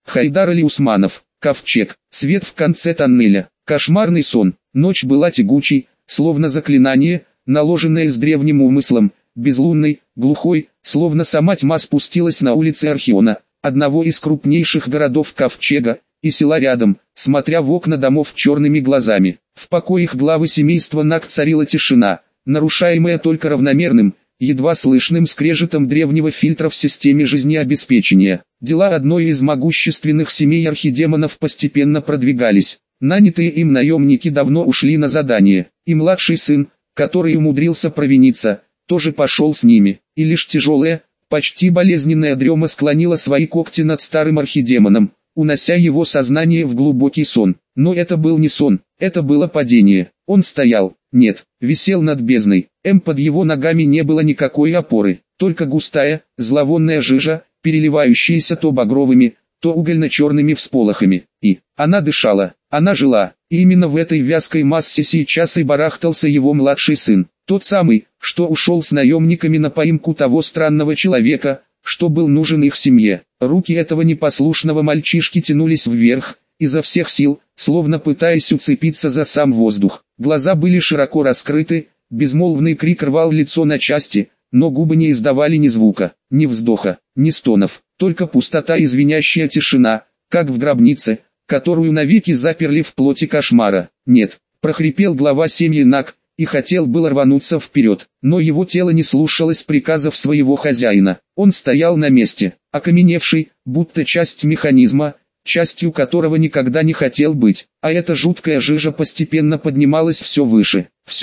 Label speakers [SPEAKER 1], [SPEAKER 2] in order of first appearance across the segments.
[SPEAKER 1] Хайдар Али Усманов. Ковчег. Свет в конце тоннеля. Кошмарный сон. Ночь была тягучей, словно заклинание, наложенное с древним умыслом, безлунной, глухой, словно сама тьма спустилась на улицы Архиона, одного из крупнейших городов Ковчега, и села рядом, смотря в окна домов черными глазами. В покоях главы семейства Наг царила тишина, нарушаемая только равномерным, едва слышным скрежетом древнего фильтра в системе жизнеобеспечения. Дела одной из могущественных семей архидемонов постепенно продвигались. Нанятые им наемники давно ушли на задание, и младший сын, который умудрился провиниться, тоже пошел с ними, и лишь тяжелая, почти болезненная дрема склонила свои когти над старым архидемоном, унося его сознание в глубокий сон. Но это был не сон, это было падение. Он стоял, нет, висел над бездной. Под его ногами не было никакой опоры, только густая, зловонная жижа, переливающаяся то багровыми, то угольно-черными всполохами. И она дышала, она жила, и именно в этой вязкой массе сейчас и барахтался его младший сын. Тот самый, что ушел с наемниками на поимку того странного человека, что был нужен их семье. Руки этого непослушного мальчишки тянулись вверх, изо всех сил, словно пытаясь уцепиться за сам воздух. Глаза были широко раскрыты, безмолвный крик рвал лицо на части, но губы не издавали ни звука, ни вздоха, ни стонов, только пустота и звенящая тишина, как в гробнице, которую навеки заперли в плоти кошмара. «Нет», — прохрипел глава семьи Наг, и хотел было рвануться вперед, но его тело не слушалось приказов своего хозяина. Он стоял на месте, окаменевший, будто часть механизма, частью которого никогда не хотел быть, а эта жуткая жижа постепенно поднималась все выше,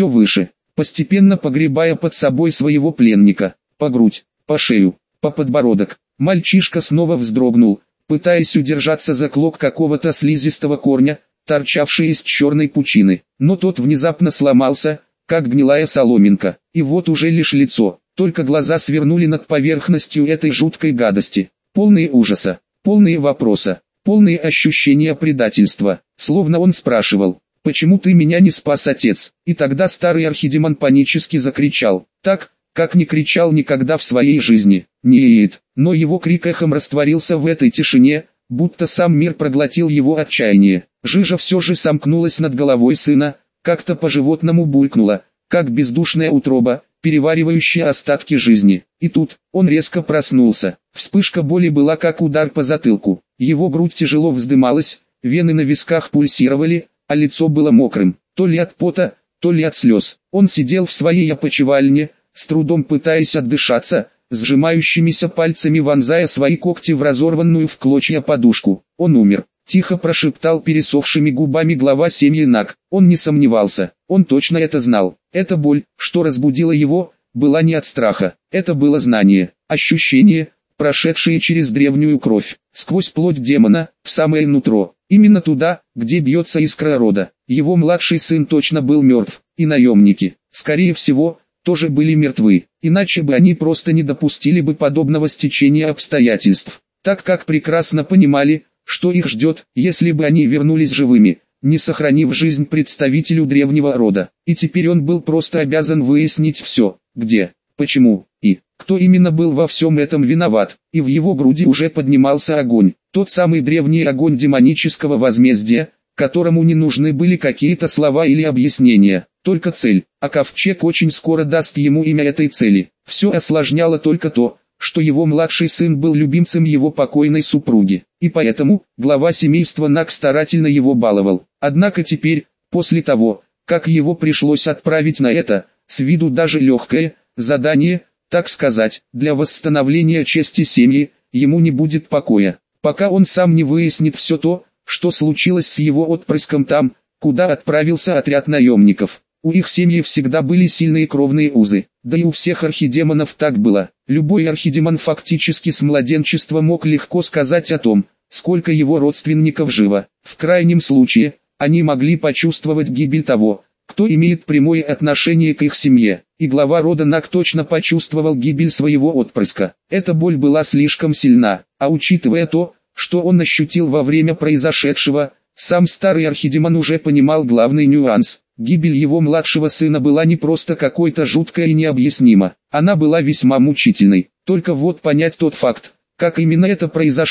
[SPEAKER 1] постепенно погребая под собой своего пленника, по грудь, по шею, по подбородок. Мальчишка снова вздрогнул, пытаясь удержаться за клок какого-то слизистого корня, торчавший из черной пучины, но тот внезапно сломался, как гнилая соломинка, и вот уже лишь лицо, только глаза свернули над поверхностью этой жуткой гадости, полные ужаса, полные вопроса, полные ощущения предательства, словно он спрашивал: «Почему ты меня не спас, отец?» И тогда старый архидемон панически закричал, так, как не кричал никогда в своей жизни. Нет, но его крик эхом растворился в этой тишине, будто сам мир проглотил его отчаяние. Жижа все же сомкнулась над головой сына, как-то по-животному булькнула, как бездушная утроба, переваривающая остатки жизни. И тут, он резко проснулся. Вспышка боли была как удар по затылку. Его грудь тяжело вздымалась, вены на висках пульсировали, а лицо было мокрым, то ли от пота, то ли от слез. Он сидел в своей опочивальне, с трудом пытаясь отдышаться, сжимающимися пальцами вонзая свои когти в разорванную в клочья подушку. Он умер. Тихо прошептал пересохшими губами глава семьи Наг. Он не сомневался, он точно это знал. Эта боль, что разбудила его, была не от страха. Это было знание, ощущение, прошедшее через древнюю кровь, сквозь плоть демона, в самое нутро. Именно туда, где бьется искра рода. Его младший сын точно был мертв, и наемники, скорее всего, тоже были мертвы. Иначе бы они просто не допустили бы подобного стечения обстоятельств, так как прекрасно понимали, что их ждет, если бы они вернулись живыми, не сохранив жизнь представителю древнего рода. И теперь он был просто обязан выяснить все, где, почему, и кто именно был во всем этом виноват. И в его груди уже поднимался огонь, тот самый древний огонь демонического возмездия, которому не нужны были какие-то слова или объяснения, только цель. А ковчег очень скоро даст ему имя этой цели. Все осложняло только то, что его младший сын был любимцем его покойной супруги, и поэтому глава семейства Наг старательно его баловал. Однако теперь, после того, как его пришлось отправить на это, с виду даже легкое, задание, так сказать, для восстановления чести семьи, ему не будет покоя, пока он сам не выяснит все то, что случилось с его отпрыском там, куда отправился отряд наемников. У их семьи всегда были сильные кровные узы, да и у всех архидемонов так было. Любой архидемон фактически с младенчества мог легко сказать о том, сколько его родственников живо. В крайнем случае, они могли почувствовать гибель того, кто имеет прямое отношение к их семье. И глава рода Наг точно почувствовал гибель своего отпрыска. Эта боль была слишком сильна, а учитывая то, что он ощутил во время произошедшего, сам старый архидемон уже понимал главный нюанс. Гибель его младшего сына была не просто какой-то жуткой и необъяснима, она была весьма мучительной. Только вот понять тот факт, как именно это произошло,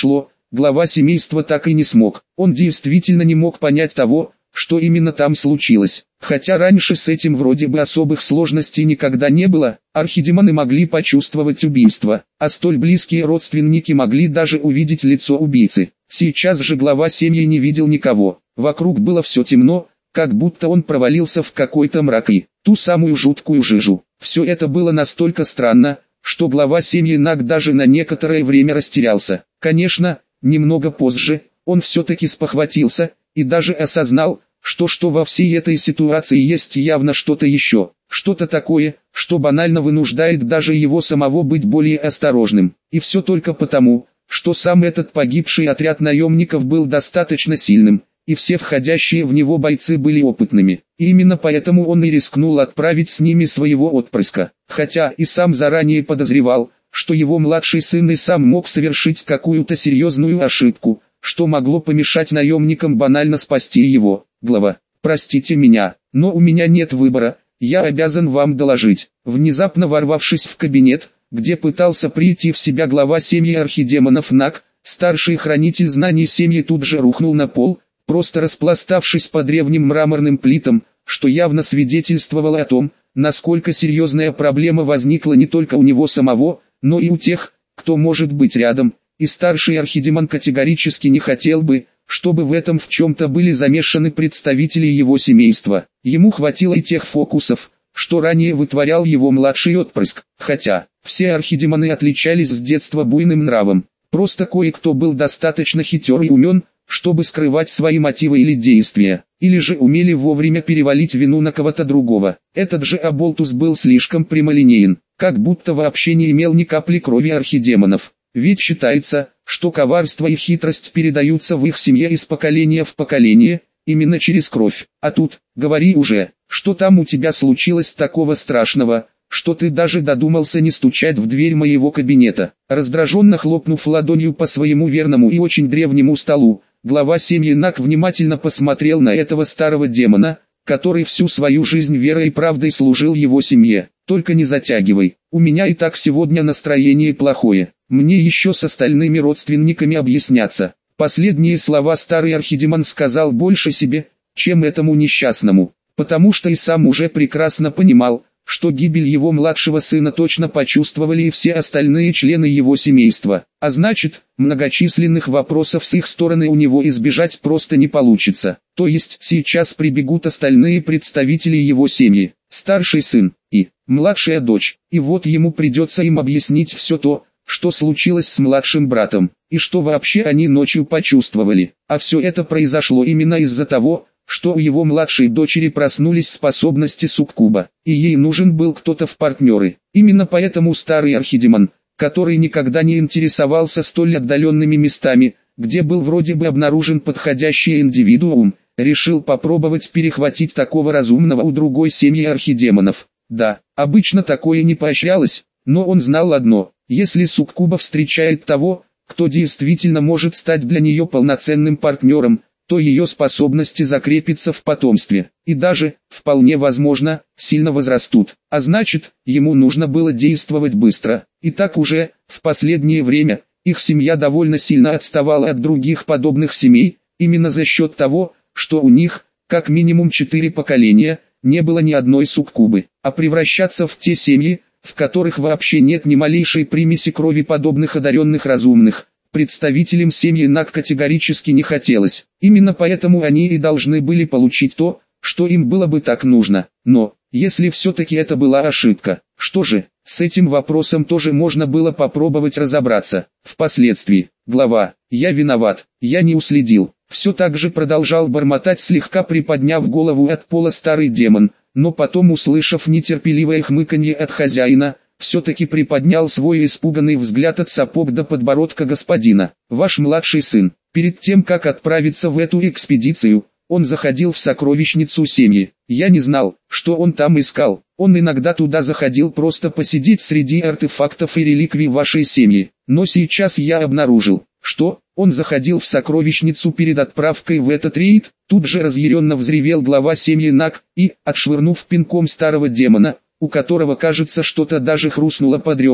[SPEAKER 1] глава семейства так и не смог. Он действительно не мог понять того, что именно там случилось. Хотя раньше с этим вроде бы особых сложностей никогда не было, архидемоны могли почувствовать убийство, а столь близкие родственники могли даже увидеть лицо убийцы. Сейчас же глава семьи не видел никого. Вокруг было все темно, как будто он провалился в какой-то мрак и ту самую жуткую жижу. Все это было настолько странно, что глава семьи Наг даже на некоторое время растерялся. Конечно, немного позже, он все-таки спохватился, и даже осознал, что во всей этой ситуации есть явно что-то еще, что-то такое, что банально вынуждает даже его самого быть более осторожным. И все только потому, что сам этот погибший отряд наемников был достаточно сильным, и все входящие в него бойцы были опытными. И именно поэтому он и рискнул отправить с ними своего отпрыска, хотя и сам заранее подозревал, что его младший сын и сам мог совершить какую-то серьезную ошибку, что могло помешать наемникам банально спасти его. Глава: «Простите меня, но у меня нет выбора, я обязан вам доложить». Внезапно ворвавшись в кабинет, где пытался прийти в себя глава семьи архидемонов Наг, старший хранитель знаний семьи тут же рухнул на пол, просто распластавшись по древним мраморным плитам, что явно свидетельствовало о том, насколько серьезная проблема возникла не только у него самого, но и у тех, кто может быть рядом. И старший архидемон категорически не хотел бы, чтобы в этом в чем-то были замешаны представители его семейства. Ему хватило и тех фокусов, что ранее вытворял его младший отпрыск, хотя все архидемоны отличались с детства буйным нравом. Просто кое-кто был достаточно хитер и умен, чтобы скрывать свои мотивы или действия, или же умели вовремя перевалить вину на кого-то другого. Этот же Аболтус был слишком прямолинеен, как будто вообще не имел ни капли крови архидемонов. Ведь считается, что коварство и хитрость передаются в их семье из поколения в поколение, именно через кровь. А тут, говори уже, что там у тебя случилось такого страшного, что ты даже додумался не стучать в дверь моего кабинета. Раздраженно хлопнув ладонью по своему верному и очень древнему столу, глава семьи Наг внимательно посмотрел на этого старого демона, который всю свою жизнь верой и правдой служил его семье. «Только не затягивай, у меня и так сегодня настроение плохое, мне еще с остальными родственниками объясняться». Последние слова старый архидемон сказал больше себе, чем этому несчастному, потому что и сам уже прекрасно понимал, что гибель его младшего сына точно почувствовали и все остальные члены его семейства, а значит, многочисленных вопросов с их стороны у него избежать просто не получится. То есть сейчас прибегут остальные представители его семьи, старший сын и младшая дочь, и вот ему придется им объяснить все то, что случилось с младшим братом, и что вообще они ночью почувствовали. А все это произошло именно из-за того, что у его младшей дочери проснулись способности суккуба, и ей нужен был кто-то в партнеры. Именно поэтому старый архидемон, который никогда не интересовался столь отдаленными местами, где был вроде бы обнаружен подходящий индивидуум, решил попробовать перехватить такого разумного у другой семьи архидемонов. Да, обычно такое не поощрялось, но он знал одно: если суккуба встречает того, кто действительно может стать для нее полноценным партнером, то ее способности закрепятся в потомстве, и даже, вполне возможно, сильно возрастут. А значит, ему нужно было действовать быстро. И так уже, в последнее время, их семья довольно сильно отставала от других подобных семей, именно за счет того, что у них, как минимум 4 поколения, не было ни одной суккубы. А превращаться в те семьи, в которых вообще нет ни малейшей примеси крови подобных одаренных разумных, представителям семьи Наг категорически не хотелось. Именно поэтому они и должны были получить то, что им было бы так нужно. Но, если все-таки это была ошибка, что же, с этим вопросом тоже можно было попробовать разобраться. Впоследствии, глава: «Я виноват, я не уследил». Все так же продолжал бормотать, слегка приподняв голову от пола старый демон, но потом, услышав нетерпеливое хмыканье от хозяина, все-таки приподнял свой испуганный взгляд от сапог до подбородка господина. «Ваш младший сын, перед тем как отправиться в эту экспедицию, он заходил в сокровищницу семьи. Я не знал, что он там искал. Он иногда туда заходил просто посидеть среди артефактов и реликвий вашей семьи. Но сейчас я обнаружил, что он заходил в сокровищницу перед отправкой в этот рейд». Тут же разъяренно взревел глава семьи Наг и, отшвырнув пинком старого демона, у которого, кажется, что-то даже хрустнуло под ребрами,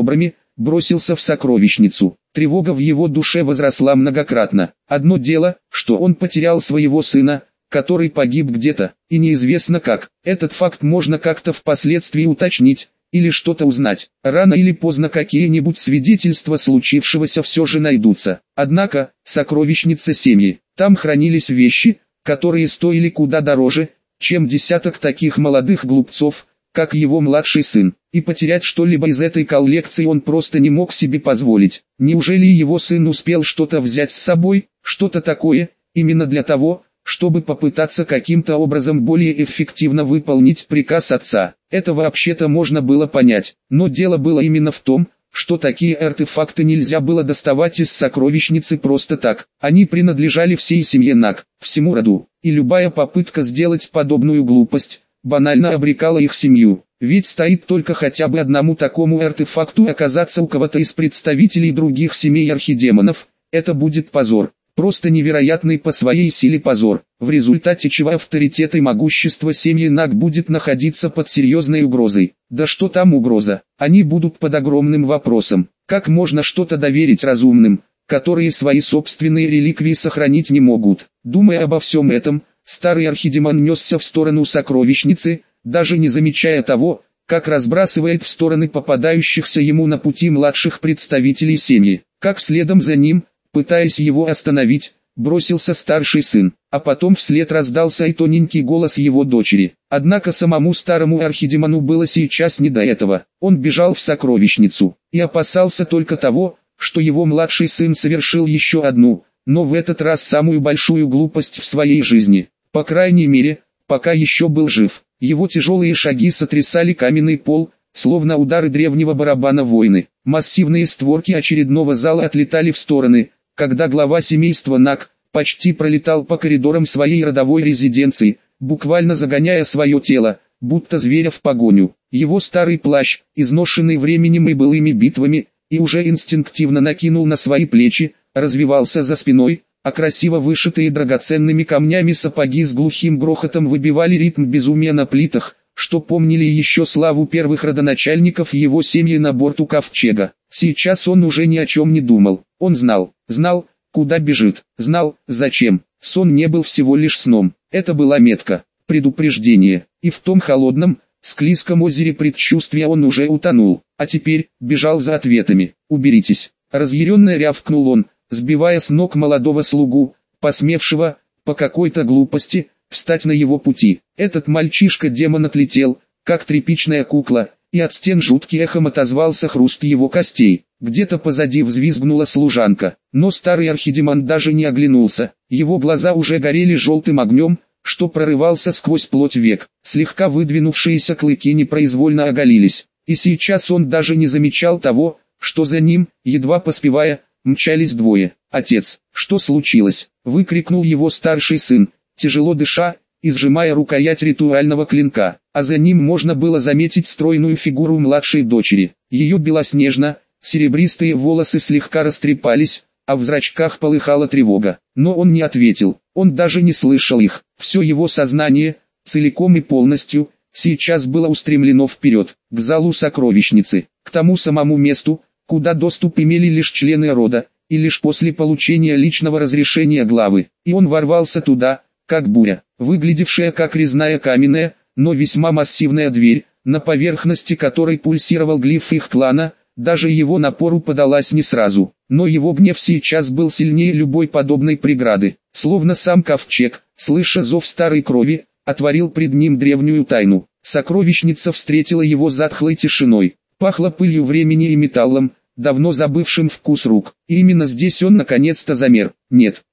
[SPEAKER 1] бросился в сокровищницу. Тревога в его душе возросла многократно. Одно дело, что он потерял своего сына, который погиб где-то, и неизвестно как. Этот факт можно как-то впоследствии уточнить, или что-то узнать. Рано или поздно какие-нибудь свидетельства случившегося все же найдутся. Однако, сокровищница семьи, там хранились вещи, которые стоили куда дороже, чем десяток таких молодых глупцов, как его младший сын. И потерять что-либо из этой коллекции он просто не мог себе позволить. Неужели его сын успел что-то взять с собой, что-то такое, именно для того, чтобы попытаться каким-то образом более эффективно выполнить приказ отца? Это вообще-то можно было понять, но дело было именно в том, что такие артефакты нельзя было доставать из сокровищницы просто так. Они принадлежали всей семье Наг, всему роду, и любая попытка сделать подобную глупость банально обрекала их семью. Ведь стоит только хотя бы одному такому артефакту оказаться у кого-то из представителей других семей архидемонов, это будет позор. Просто невероятный по своей силе позор, в результате чего авторитет и могущество семьи Наг будет находиться под серьезной угрозой. Да что там угроза, они будут под огромным вопросом. Как можно что-то доверить разумным, которые свои собственные реликвии сохранить не могут? Думая обо всем этом, старый архидемон несся в сторону сокровищницы, даже не замечая того, как разбрасывает в стороны попадающихся ему на пути младших представителей семьи. Как следом за ним, пытаясь его остановить, бросился старший сын, а потом вслед раздался и тоненький голос его дочери. Однако самому старому архидемону было сейчас не до этого. Он бежал в сокровищницу и опасался только того, что его младший сын совершил еще одну, но в этот раз самую большую глупость в своей жизни. По крайней мере, пока еще был жив. Его тяжелые шаги сотрясали каменный пол, словно удары древнего барабана войны. Массивные створки очередного зала отлетали в стороны, когда глава семейства Наг почти пролетал по коридорам своей родовой резиденции, буквально загоняя свое тело, будто зверя в погоню. Его старый плащ, изношенный временем и былыми битвами, и уже инстинктивно накинул на свои плечи, развивался за спиной, а красиво вышитые драгоценными камнями сапоги с глухим грохотом выбивали ритм безумия на плитах, что помнили еще славу первых родоначальников его семьи на борту ковчега. Сейчас он уже ни о чем не думал. Он знал, куда бежит, знал, зачем. Сон не был всего лишь сном. Это была метка, предупреждение. И в том холодном, склизком озере предчувствия он уже утонул. А теперь, бежал за ответами. «Уберитесь!» Разъяренно рявкнул он, сбивая с ног молодого слугу, посмевшего, по какой-то глупости, встать на его пути. Этот мальчишка-демон отлетел, как тряпичная кукла, и от стен жуткий эхом отозвался хруст его костей. Где-то позади взвизгнула служанка, но старый архидемон даже не оглянулся. Его глаза уже горели желтым огнем, что прорывался сквозь плоть век. Слегка выдвинувшиеся клыки непроизвольно оголились, и сейчас он даже не замечал того, что за ним, едва поспевая, мчались двое. «Отец, что случилось?» — выкрикнул его старший сын, тяжело дыша и сжимая рукоять ритуального клинка, а за ним можно было заметить стройную фигуру младшей дочери. Ее белоснежно-серебристые волосы слегка растрепались, а в зрачках полыхала тревога. Но он не ответил, он даже не слышал их. Все его сознание, целиком и полностью, сейчас было устремлено вперед, к залу сокровищницы, к тому самому месту, куда доступ имели лишь члены рода, и лишь после получения личного разрешения главы. И он ворвался туда, как буря, выглядевшая как резная каменная, но весьма массивная дверь, на поверхности которой пульсировал глиф их клана. Даже его напору подалась не сразу, но его гнев сейчас был сильнее любой подобной преграды. Словно сам ковчег, слыша зов старой крови, отворил пред ним древнюю тайну. Сокровищница встретила его затхлой тишиной, пахло пылью времени и металлом, давно забывшим вкус рук. И именно здесь он наконец-то замер. Нет,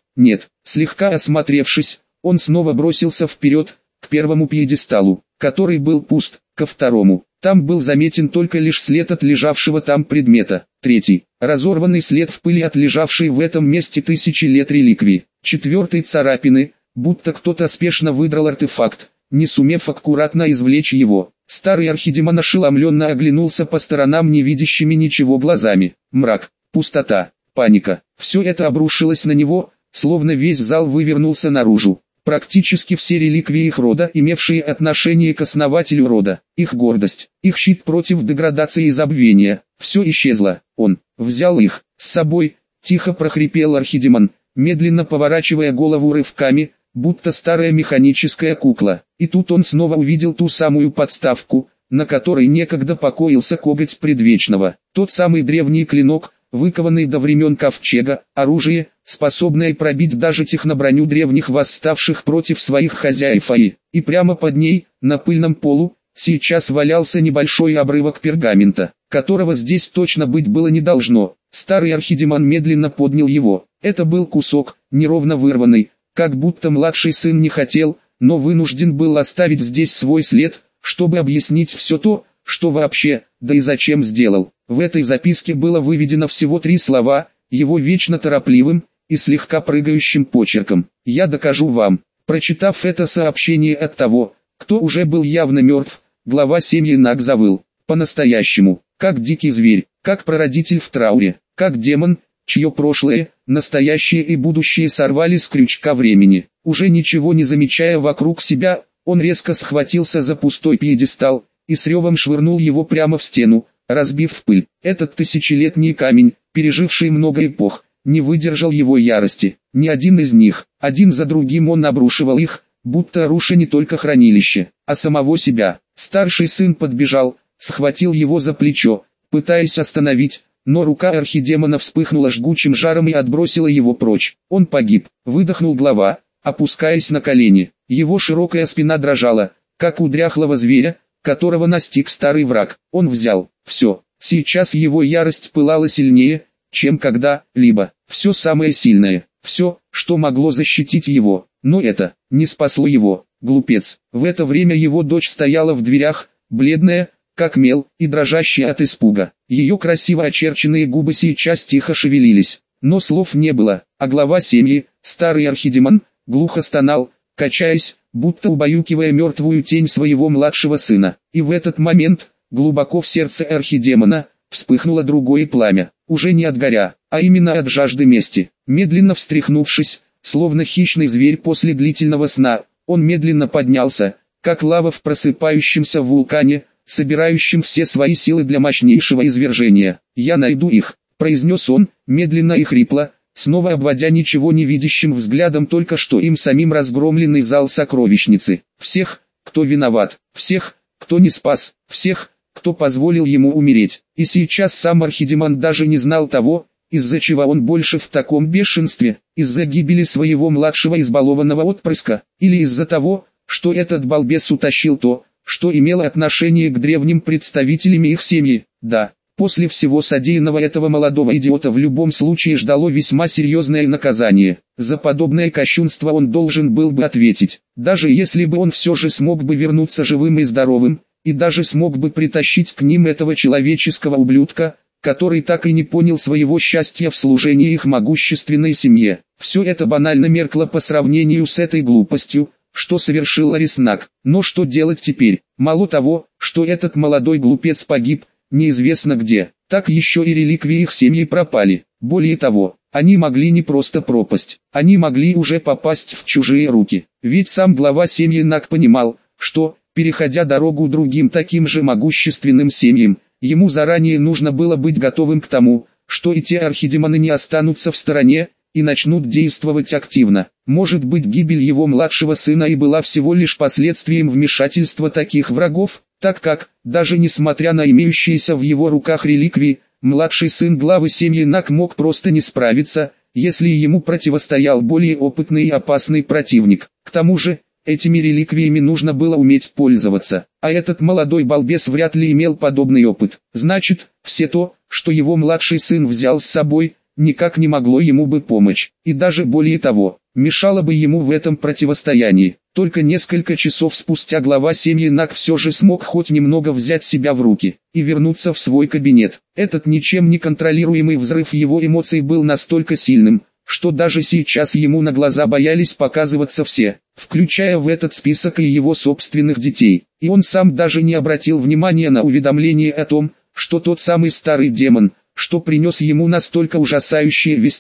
[SPEAKER 1] слегка осмотревшись, он снова бросился вперед, к первому пьедесталу, который был пуст, ко второму. Там был заметен только лишь след от лежавшего там предмета. Третий, разорванный след в пыли от лежавшей в этом месте тысячи лет реликвии. Четвертый, царапины, будто кто-то спешно выдрал артефакт, не сумев аккуратно извлечь его. Старый архидемон ошеломленно оглянулся по сторонам невидящими ничего глазами. Мрак, пустота, паника. Все это обрушилось на него, словно весь зал вывернулся наружу. практически все реликвии их рода, имевшие отношение к основателю рода, их гордость, их щит против деградации и забвения, все исчезло. Он взял их с собой, тихо прохрипел Архидемон, медленно поворачивая голову рывками, будто старая механическая кукла. И тут он снова увидел ту самую подставку, на которой некогда покоился коготь предвечного. Тот самый древний клинок, выкованный до времен Ковчега, оружие, способное пробить даже техноброню древних восставших против своих хозяев. И прямо под ней, на пыльном полу, сейчас валялся небольшой обрывок пергамента, которого здесь точно быть было не должно. Старый Архидемон медленно поднял его. Это был кусок, неровно вырванный, как будто младший сын не хотел, но вынужден был оставить здесь свой след, чтобы объяснить все то, что вообще, да и зачем сделал. В этой записке было выведено всего 3 слова, его вечно торопливым и слегка прыгающим почерком. «Я докажу вам». Прочитав это сообщение от того, кто уже был явно мертв, глава семьи Наг завыл. По-настоящему, как дикий зверь, как прародитель в трауре, как демон, чье прошлое, настоящее и будущее сорвали с крючка времени. Уже ничего не замечая вокруг себя, он резко схватился за пустой пьедестал и с ревом швырнул его прямо в стену, разбив в пыль. Этот тысячелетний камень, переживший много эпох, не выдержал его ярости. Ни один из них, один за другим он обрушивал их, будто руша не только хранилище, а самого себя. Старший сын подбежал, схватил его за плечо, пытаясь остановить, но рука Архидемона вспыхнула жгучим жаром и отбросила его прочь. Он погиб, выдохнул глава, опускаясь на колени. Его широкая спина дрожала, как у дряхлого зверя, которого настиг старый враг. Он взял все. Сейчас его ярость пылала сильнее, чем когда-либо. Все самое сильное, все, что могло защитить его. Но это не спасло его. Глупец. В это время его дочь стояла в дверях, бледная, как мел, и дрожащая от испуга. Ее красиво очерченные губы сейчас тихо шевелились, но слов не было, а глава семьи, старый Архидемон, глухо стонал, качаясь, будто убаюкивая мертвую тень своего младшего сына. И в этот момент, глубоко в сердце Архидемона, вспыхнуло другое пламя, уже не от горя, а именно от жажды мести. Медленно встряхнувшись, словно хищный зверь после длительного сна, он медленно поднялся, как лава в просыпающемся вулкане, собирающим все свои силы для мощнейшего извержения. «Я найду их», — произнес он, медленно и хрипло, снова обводя ничего не видящим взглядом только что им самим разгромленный зал сокровищницы. «Всех, кто виноват, всех, кто не спас, всех, кто позволил ему умереть». И сейчас сам Архидемон даже не знал того, из-за чего он больше в таком бешенстве, из-за гибели своего младшего избалованного отпрыска, или из-за того, что этот балбес утащил то, что имело отношение к древним представителям их семьи. Да, после всего содеянного этого молодого идиота в любом случае ждало весьма серьезное наказание. За подобное кощунство он должен был бы ответить, даже если бы он все же смог бы вернуться живым и здоровым, и даже смог бы притащить к ним этого человеческого ублюдка, который так и не понял своего счастья в служении их могущественной семье. Все это банально меркло по сравнению с этой глупостью, что совершил Ариснаг. Но что делать теперь? Мало того, что этот молодой глупец погиб, неизвестно где, так еще и реликвии их семьи пропали. Более того, они могли не просто пропасть, они могли уже попасть в чужие руки. Ведь сам глава семьи Наг понимал, что, переходя дорогу другим таким же могущественным семьям, ему заранее нужно было быть готовым к тому, что и те архидемоны не останутся в стороне, и начнут действовать активно. Может быть, гибель его младшего сына и была всего лишь последствием вмешательства таких врагов, так как, даже несмотря на имеющиеся в его руках реликвии, младший сын главы семьи Наг мог просто не справиться, если ему противостоял более опытный и опасный противник. К тому же, этими реликвиями нужно было уметь пользоваться, а этот молодой балбес вряд ли имел подобный опыт. Значит, все то, что его младший сын взял с собой, никак не могло ему бы помочь, и даже более того, мешало бы ему в этом противостоянии. Только несколько часов спустя глава семьи Наг все же смог хоть немного взять себя в руки и вернуться в свой кабинет. Этот ничем не контролируемый взрыв его эмоций был настолько сильным, что даже сейчас ему на глаза боялись показываться все, включая в этот список и его собственных детей. И он сам даже не обратил внимания на уведомление о том, что тот самый старый демон, что принес ему настолько ужасающие вести,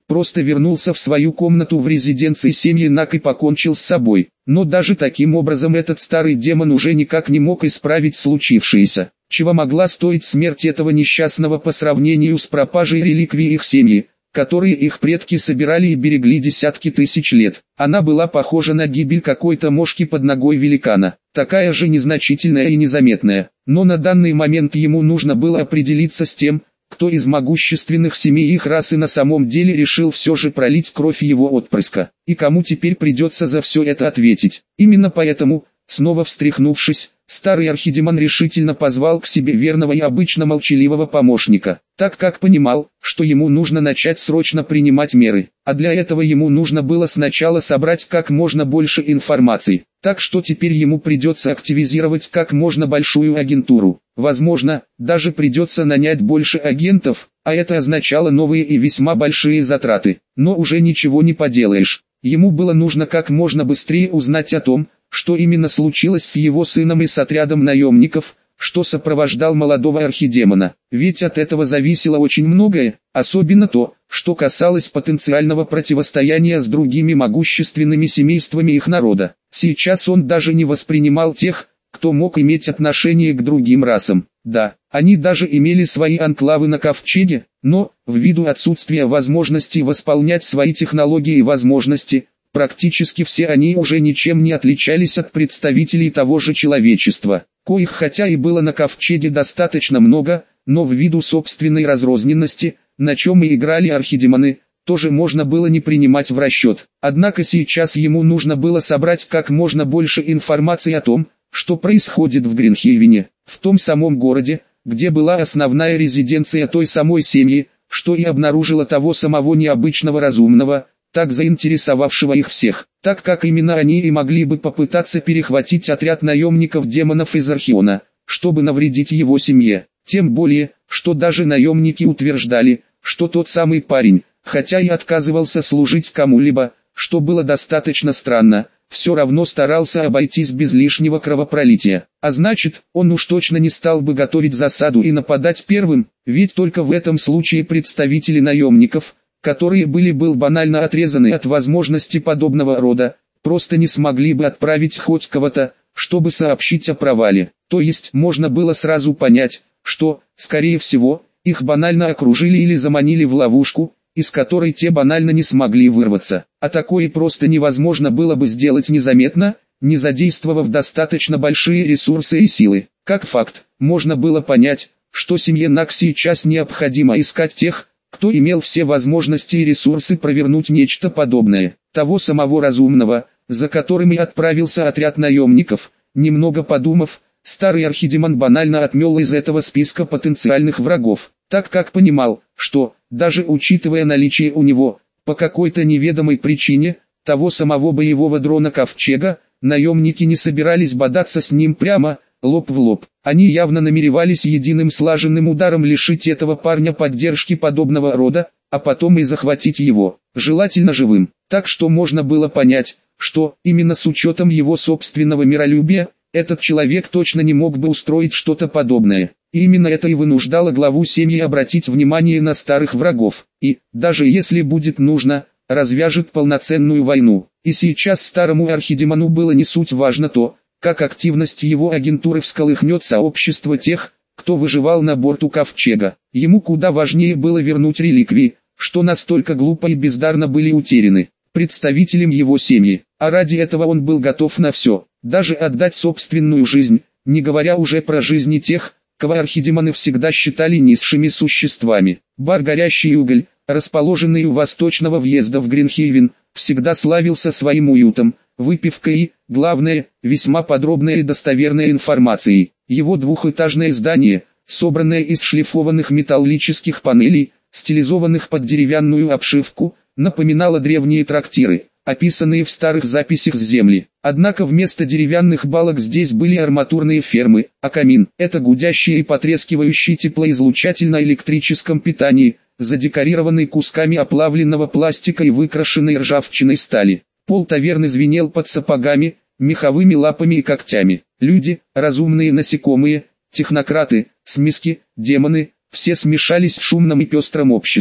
[SPEAKER 1] просто вернулся в свою комнату в резиденции семьи Нак и покончил с собой. Но даже таким образом этот старый демон уже никак не мог исправить случившееся. Чего могла стоить смерть этого несчастного по сравнению с пропажей реликвий их семьи, которые их предки собирали и берегли десятки тысяч лет. Она была похожа на гибель какой-то мошки под ногой великана, такая же незначительная и незаметная. Но на данный момент ему нужно было определиться с тем, кто из могущественных семей их расы на самом деле решил все же пролить кровь его отпрыска, и кому теперь придется за все это ответить. Именно поэтому, снова встряхнувшись, старый архидемон решительно позвал к себе верного и обычно молчаливого помощника, так как понимал, что ему нужно начать срочно принимать меры, а для этого ему нужно было сначала собрать как можно больше информации, так что теперь ему придется активизировать как можно большую агентуру. Возможно, даже придется нанять больше агентов, а это означало новые и весьма большие затраты, но уже ничего не поделаешь. Ему было нужно как можно быстрее узнать о том, что именно случилось с его сыном и с отрядом наемников, что сопровождал молодого архидемона. Ведь от этого зависело очень многое, особенно то, что касалось потенциального противостояния с другими могущественными семействами их народа. Сейчас он даже не воспринимал тех, кто мог иметь отношение к другим расам. Да, они даже имели свои анклавы на Ковчеге, но, ввиду отсутствия возможности восполнять свои технологии и возможности, практически все они уже ничем не отличались от представителей того же человечества, коих хотя и было на Ковчеге достаточно много, но ввиду собственной разрозненности, на чем и играли архидемоны, тоже можно было не принимать в расчет. Однако сейчас ему нужно было собрать как можно больше информации о том, что происходит в Гринхейвене, в том самом городе, где была основная резиденция той самой семьи, что и обнаружила того самого необычного разумного, так заинтересовавшего их всех, так как именно они и могли бы попытаться перехватить отряд наемников-демонов из Архиона, чтобы навредить его семье. Тем более, что даже наемники утверждали, что тот самый парень, хотя и отказывался служить кому-либо, что было достаточно странно, все равно старался обойтись без лишнего кровопролития. А значит, он уж точно не стал бы готовить засаду и нападать первым, ведь только в этом случае представители наемников, которые были банально отрезаны от возможности подобного рода, просто не смогли бы отправить хоть кого-то, чтобы сообщить о провале. То есть можно было сразу понять, что, скорее всего, их банально окружили или заманили в ловушку, из которой те банально не смогли вырваться. А такое просто невозможно было бы сделать незаметно, не задействовав достаточно большие ресурсы и силы. Как факт, можно было понять, что семье Нак сейчас необходимо искать тех, кто имел все возможности и ресурсы провернуть нечто подобное. Того самого разумного, за которым и отправился отряд наемников. Немного подумав, старый архидемон банально отмел из этого списка потенциальных врагов, так как понимал, что, даже учитывая наличие у него, по какой-то неведомой причине, того самого боевого дрона Ковчега, наемники не собирались бодаться с ним прямо, лоб в лоб. Они явно намеревались единым слаженным ударом лишить этого парня поддержки подобного рода, а потом и захватить его, желательно живым. Так что можно было понять, что, именно с учетом его собственного миролюбия, этот человек точно не мог бы устроить что-то подобное. И именно это и вынуждало главу семьи обратить внимание на старых врагов, и, даже если будет нужно, развяжет полноценную войну. И сейчас старому архидемону было не суть важно то, как активность его агентуры всколыхнет сообщество тех, кто выживал на борту Ковчега. Ему куда важнее было вернуть реликвии, что настолько глупо и бездарно были утеряны представителям его семьи, а ради этого он был готов на все, даже отдать собственную жизнь, не говоря уже про жизни тех, кого архидемоны всегда считали низшими существами. Бар «Горящий уголь», расположенный у восточного въезда в Гринхейвен, всегда славился своим уютом, выпивкой и, главное, весьма подробной и достоверной информацией. Его двухэтажное здание, собранное из шлифованных металлических панелей, стилизованных под деревянную обшивку, напоминало древние трактиры, описанные в старых записях с земли. Однако вместо деревянных балок здесь были арматурные фермы, а камин – это гудящий и потрескивающий теплоизлучатель на электрическом питании, задекорированный кусками оплавленного пластика и выкрашенной ржавчиной стали. Пол таверны звенел под сапогами, меховыми лапами и когтями. Люди, разумные насекомые, технократы, смески, демоны – все смешались в шумном и пестром обществе.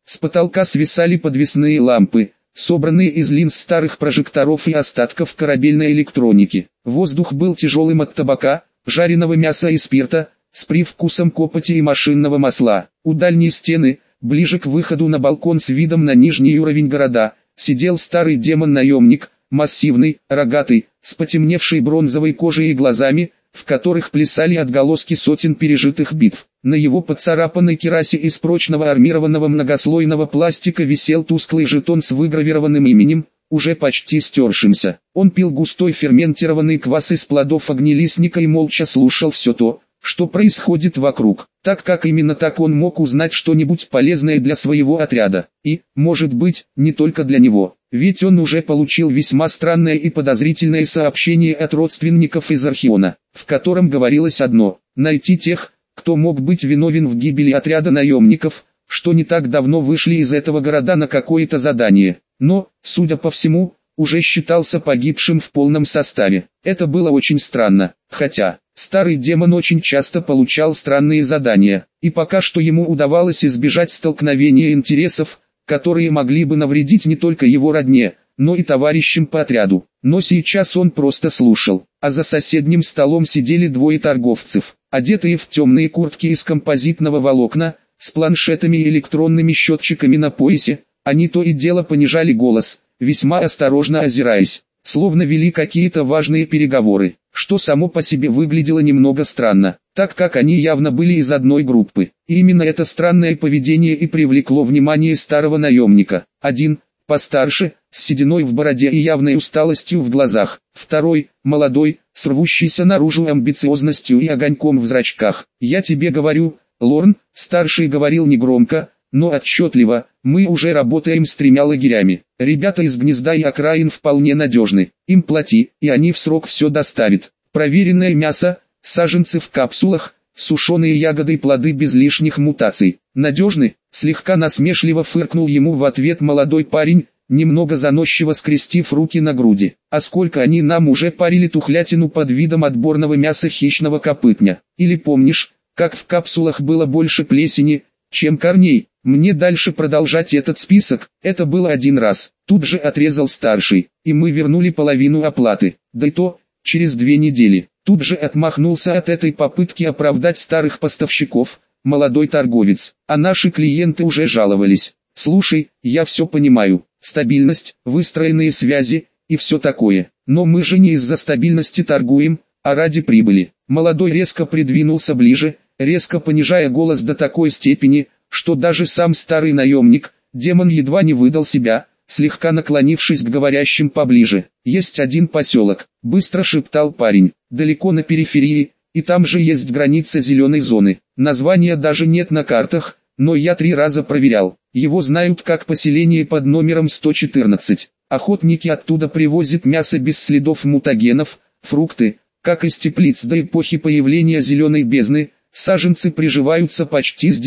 [SPEAKER 1] С потолка свисали подвесные лампы, собранные из линз старых прожекторов и остатков корабельной электроники. Воздух был тяжелым от табака, жареного мяса и спирта, с привкусом копоти и машинного масла. У дальней стены, ближе к выходу на балкон с видом на нижний уровень города, сидел старый демон-наемник, массивный, рогатый, с потемневшей бронзовой кожей и глазами, в которых плясали отголоски сотен пережитых битв. На его поцарапанной керасе из прочного армированного многослойного пластика висел тусклый жетон с выгравированным именем, уже почти стершимся. Он пил густой ферментированный квас из плодов огнелистника и молча слушал все то, что происходит вокруг, так как именно так он мог узнать что-нибудь полезное для своего отряда, и, может быть, не только для него, ведь он уже получил весьма странное и подозрительное сообщение от родственников из Архиона, в котором говорилось одно: найти тех, кто мог быть виновен в гибели отряда наемников, что не так давно вышли из этого города на какое-то задание, но, судя по всему, уже считался погибшим в полном составе. Это было очень странно, хотя старый демон очень часто получал странные задания, и пока что ему удавалось избежать столкновения интересов, которые могли бы навредить не только его родне, но и товарищам по отряду. Но сейчас он просто слушал, а за соседним столом сидели двое торговцев, одетые в темные куртки из композитного волокна, с планшетами и электронными счетчиками на поясе. Они то и дело понижали голос, весьма осторожно озираясь, словно вели какие-то важные переговоры, что само по себе выглядело немного странно, так как они явно были из одной группы. И именно это странное поведение и привлекло внимание старого наемника. Один, постарше, с сединой в бороде и явной усталостью в глазах. Второй, молодой, с рвущейся наружу амбициозностью и огоньком в зрачках. «Я тебе говорю, Лорн», старший говорил негромко, но отчетливо, «мы уже работаем с 3 лагерями. Ребята из гнезда и окраин вполне надежны. Им плати, и они в срок все доставят. Проверенное мясо, саженцы в капсулах, сушеные ягоды и плоды без лишних мутаций. Надежны?» Слегка насмешливо фыркнул ему в ответ молодой парень, немного заносчиво скрестив руки на груди. «А сколько они нам уже парили тухлятину под видом отборного мяса хищного копытня? Или помнишь, как в капсулах было больше плесени, чем корней? Мне дальше продолжать этот список?» «Это было один раз», тут же отрезал старший, «и мы вернули половину оплаты, да и то, через 2 недели». Тут же отмахнулся от этой попытки оправдать старых поставщиков молодой торговец, «а наши клиенты уже жаловались. Слушай, я все понимаю, стабильность, выстроенные связи и все такое, но мы же не из-за стабильности торгуем, а ради прибыли». Молодой резко придвинулся ближе, резко понижая голос до такой степени, что даже сам старый наемник, демон, едва не выдал себя, слегка наклонившись к говорящим поближе. «Есть один поселок», — быстро шептал парень, «далеко на периферии, и там же есть граница зеленой зоны. Названия даже нет на картах, но я 3 раза проверял. Его знают как поселение под номером 114. Охотники оттуда привозят мясо без следов мутагенов, фрукты, как из теплиц до эпохи появления зеленой бездны. Саженцы приживаются почти с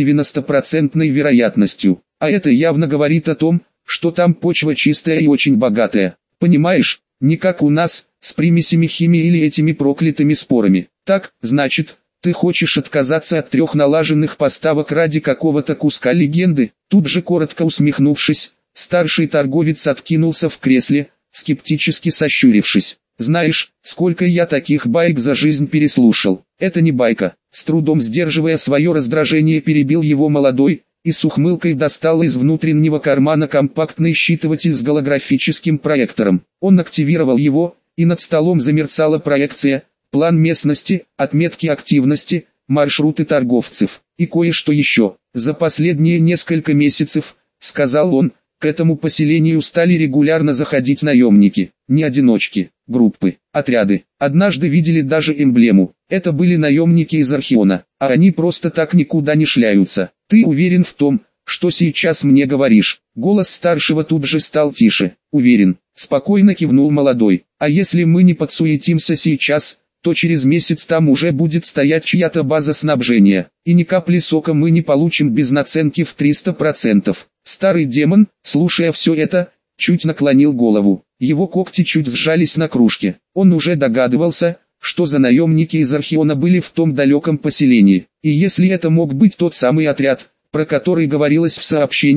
[SPEAKER 1] 90% вероятностью, а это явно говорит о том, что там почва чистая и очень богатая. Понимаешь, не как у нас, с примесями химии или этими проклятыми спорами. Так, значит, ты хочешь отказаться от 3 налаженных поставок ради какого-то куска легенды?» Тут же коротко усмехнувшись, старший торговец откинулся в кресле, скептически сощурившись. «Знаешь, сколько я таких баек за жизнь переслушал. Это не байка», с трудом сдерживая свое раздражение, перебил его молодой, и с ухмылкой достал из внутреннего кармана компактный считыватель с голографическим проектором. Он активировал его, и над столом замерцала проекция, план местности, отметки активности, маршруты торговцев, и кое-что еще. «За последние несколько месяцев, — сказал он, — к этому поселению стали регулярно заходить наемники, не одиночки, группы, отряды. Однажды видели даже эмблему. Это были наемники из Архиона, а они просто так никуда не шляются. Ты уверен в том, что сейчас мне говоришь?» Голос старшего тут же стал тише. «Уверен», — спокойно кивнул молодой. «А если мы не подсуетимся сейчас, то через месяц там уже будет стоять чья-то база снабжения, и ни капли сока мы не получим без наценки в 300%. Старый демон, слушая все это, чуть наклонил голову. Его когти чуть сжались на кружке. Он уже догадывался, что за наемники из Архиона были в том далеком поселении. И если это мог быть тот самый отряд, про который говорилось в сообщении,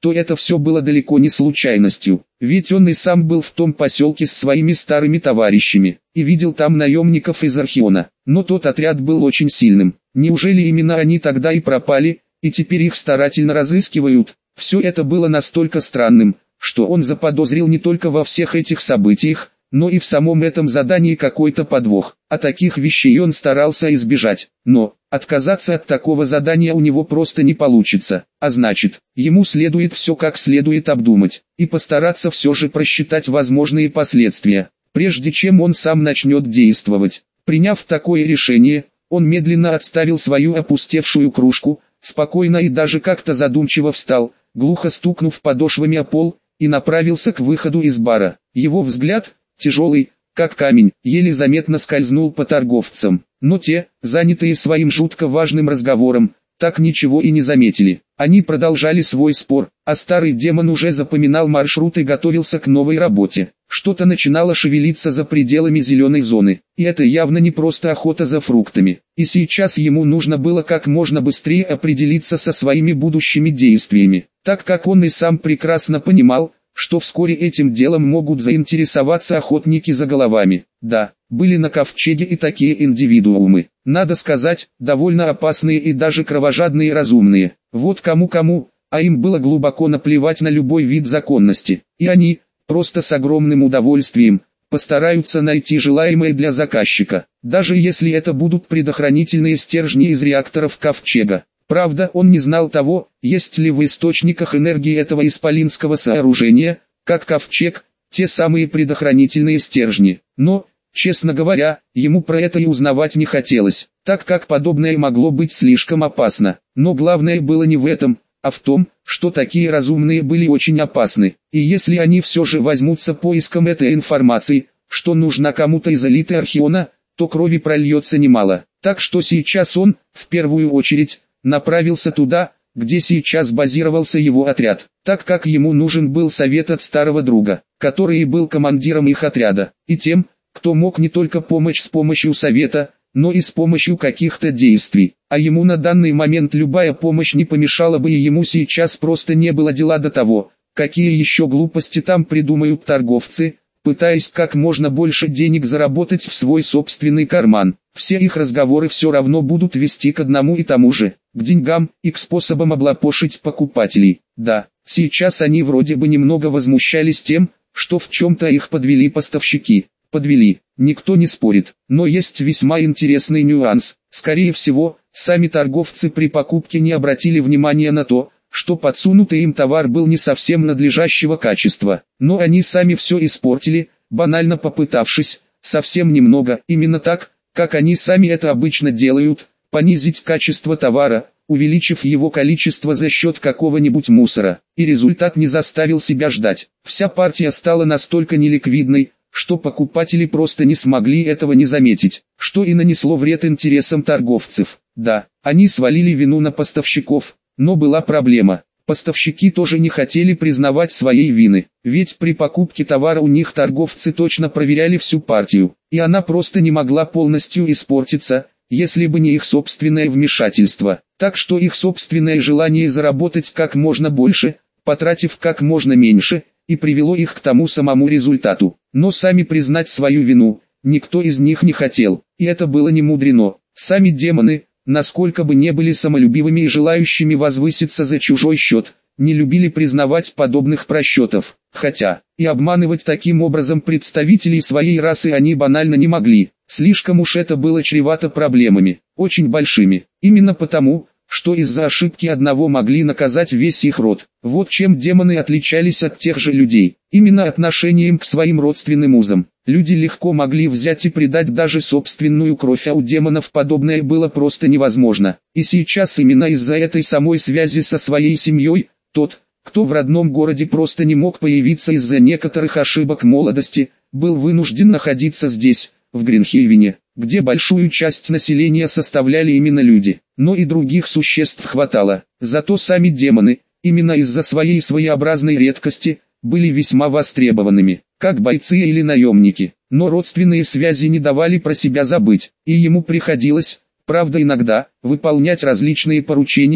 [SPEAKER 1] то это все было далеко не случайностью. Ведь он и сам был в том поселке с своими старыми товарищами, и видел там наемников из Архиона. Но тот отряд был очень сильным. Неужели именно они тогда и пропали, и теперь их старательно разыскивают? Все это было настолько странным, что он заподозрил не только во всех этих событиях, но и в самом этом задании какой-то подвох. А таких вещей он старался избежать. Но отказаться от такого задания у него просто не получится. А значит, ему следует все как следует обдумать, и постараться все же просчитать возможные последствия, прежде чем он сам начнет действовать. Приняв такое решение, он медленно отставил свою опустевшую кружку, спокойно и даже как-то задумчиво встал, глухо стукнув подошвами о пол, и направился к выходу из бара. Его взгляд, тяжелый, как камень, еле заметно скользнул по торговцам, но те, занятые своим жутко важным разговором, так ничего и не заметили. Они продолжали свой спор, а старый демон уже запоминал маршрут и готовился к новой работе. Что-то начинало шевелиться за пределами зеленой зоны, и это явно не просто охота за фруктами. И сейчас ему нужно было как можно быстрее определиться со своими будущими действиями, так как он и сам прекрасно понимал, что вскоре этим делом могут заинтересоваться охотники за головами. Да, были на Ковчеге и такие индивидуумы, надо сказать, довольно опасные и даже кровожадные и разумные. Вот кому-кому, а им было глубоко наплевать на любой вид законности, и они, просто с огромным удовольствием, постараются найти желаемое для заказчика, даже если это будут предохранительные стержни из реакторов Ковчега. Правда, он не знал того, есть ли в источниках энергии этого исполинского сооружения, как Ковчег, те самые предохранительные стержни. Но, честно говоря, ему про это и узнавать не хотелось, так как подобное могло быть слишком опасно. Но главное было не в этом, а в том, что такие разумные были очень опасны. И если они все же возьмутся поиском этой информации, что нужна кому-то из элиты Архиона, то крови прольется немало. Так что сейчас он, в первую очередь, направился туда, где сейчас базировался его отряд, так как ему нужен был совет от старого друга, который и был командиром их отряда, и тем, кто мог не только помочь с помощью совета, но и с помощью каких-то действий. А ему на данный момент любая помощь не помешала бы, и ему сейчас просто не было дела до того, какие еще глупости там придумают торговцы, пытаясь как можно больше денег заработать в свой собственный карман. Все их разговоры все равно будут вести к одному и тому же, к деньгам и к способам облапошить покупателей. Да, сейчас они вроде бы немного возмущались тем, что в чем-то их подвели поставщики. Подвели, никто не спорит, но есть весьма интересный нюанс. Скорее всего, сами торговцы при покупке не обратили внимания на то, что подсунутый им товар был не совсем надлежащего качества, но они сами все испортили, банально попытавшись, совсем немного, именно так, как они сами это обычно делают, понизить качество товара, увеличив его количество за счет какого-нибудь мусора. И результат не заставил себя ждать. Вся партия стала настолько неликвидной, что покупатели просто не смогли этого не заметить, что и нанесло вред интересам торговцев. Да, они свалили вину на поставщиков, но была проблема. Поставщики тоже не хотели признавать своей вины, ведь при покупке товара у них торговцы точно проверяли всю партию, и она просто не могла полностью испортиться, если бы не их собственное вмешательство. Так что их собственное желание заработать как можно больше, потратив как можно меньше, и привело их к тому самому результату. Но сами признать свою вину, никто из них не хотел, и это было не мудрено. Сами демоны, насколько бы не были самолюбивыми и желающими возвыситься за чужой счет, не любили признавать подобных просчетов, хотя, и обманывать таким образом представителей своей расы они банально не могли, слишком уж это было чревато проблемами, очень большими, именно потому, что из-за ошибки одного могли наказать весь их род. Вот чем демоны отличались от тех же людей, именно отношением к своим родственным узам. Люди легко могли взять и предать даже собственную кровь, а у демонов подобное было просто невозможно. И сейчас именно из-за этой самой связи со своей семьей, тот, кто в родном городе просто не мог появиться из-за некоторых ошибок молодости, был вынужден находиться здесь, в Гринхейвене, где большую часть населения составляли именно люди, но и других существ хватало. Зато сами демоны, именно из-за своей своеобразной редкости, были весьма востребованными, как бойцы или наемники. Но родственные связи не давали про себя забыть, и ему приходилось, правда иногда, выполнять различные поручения,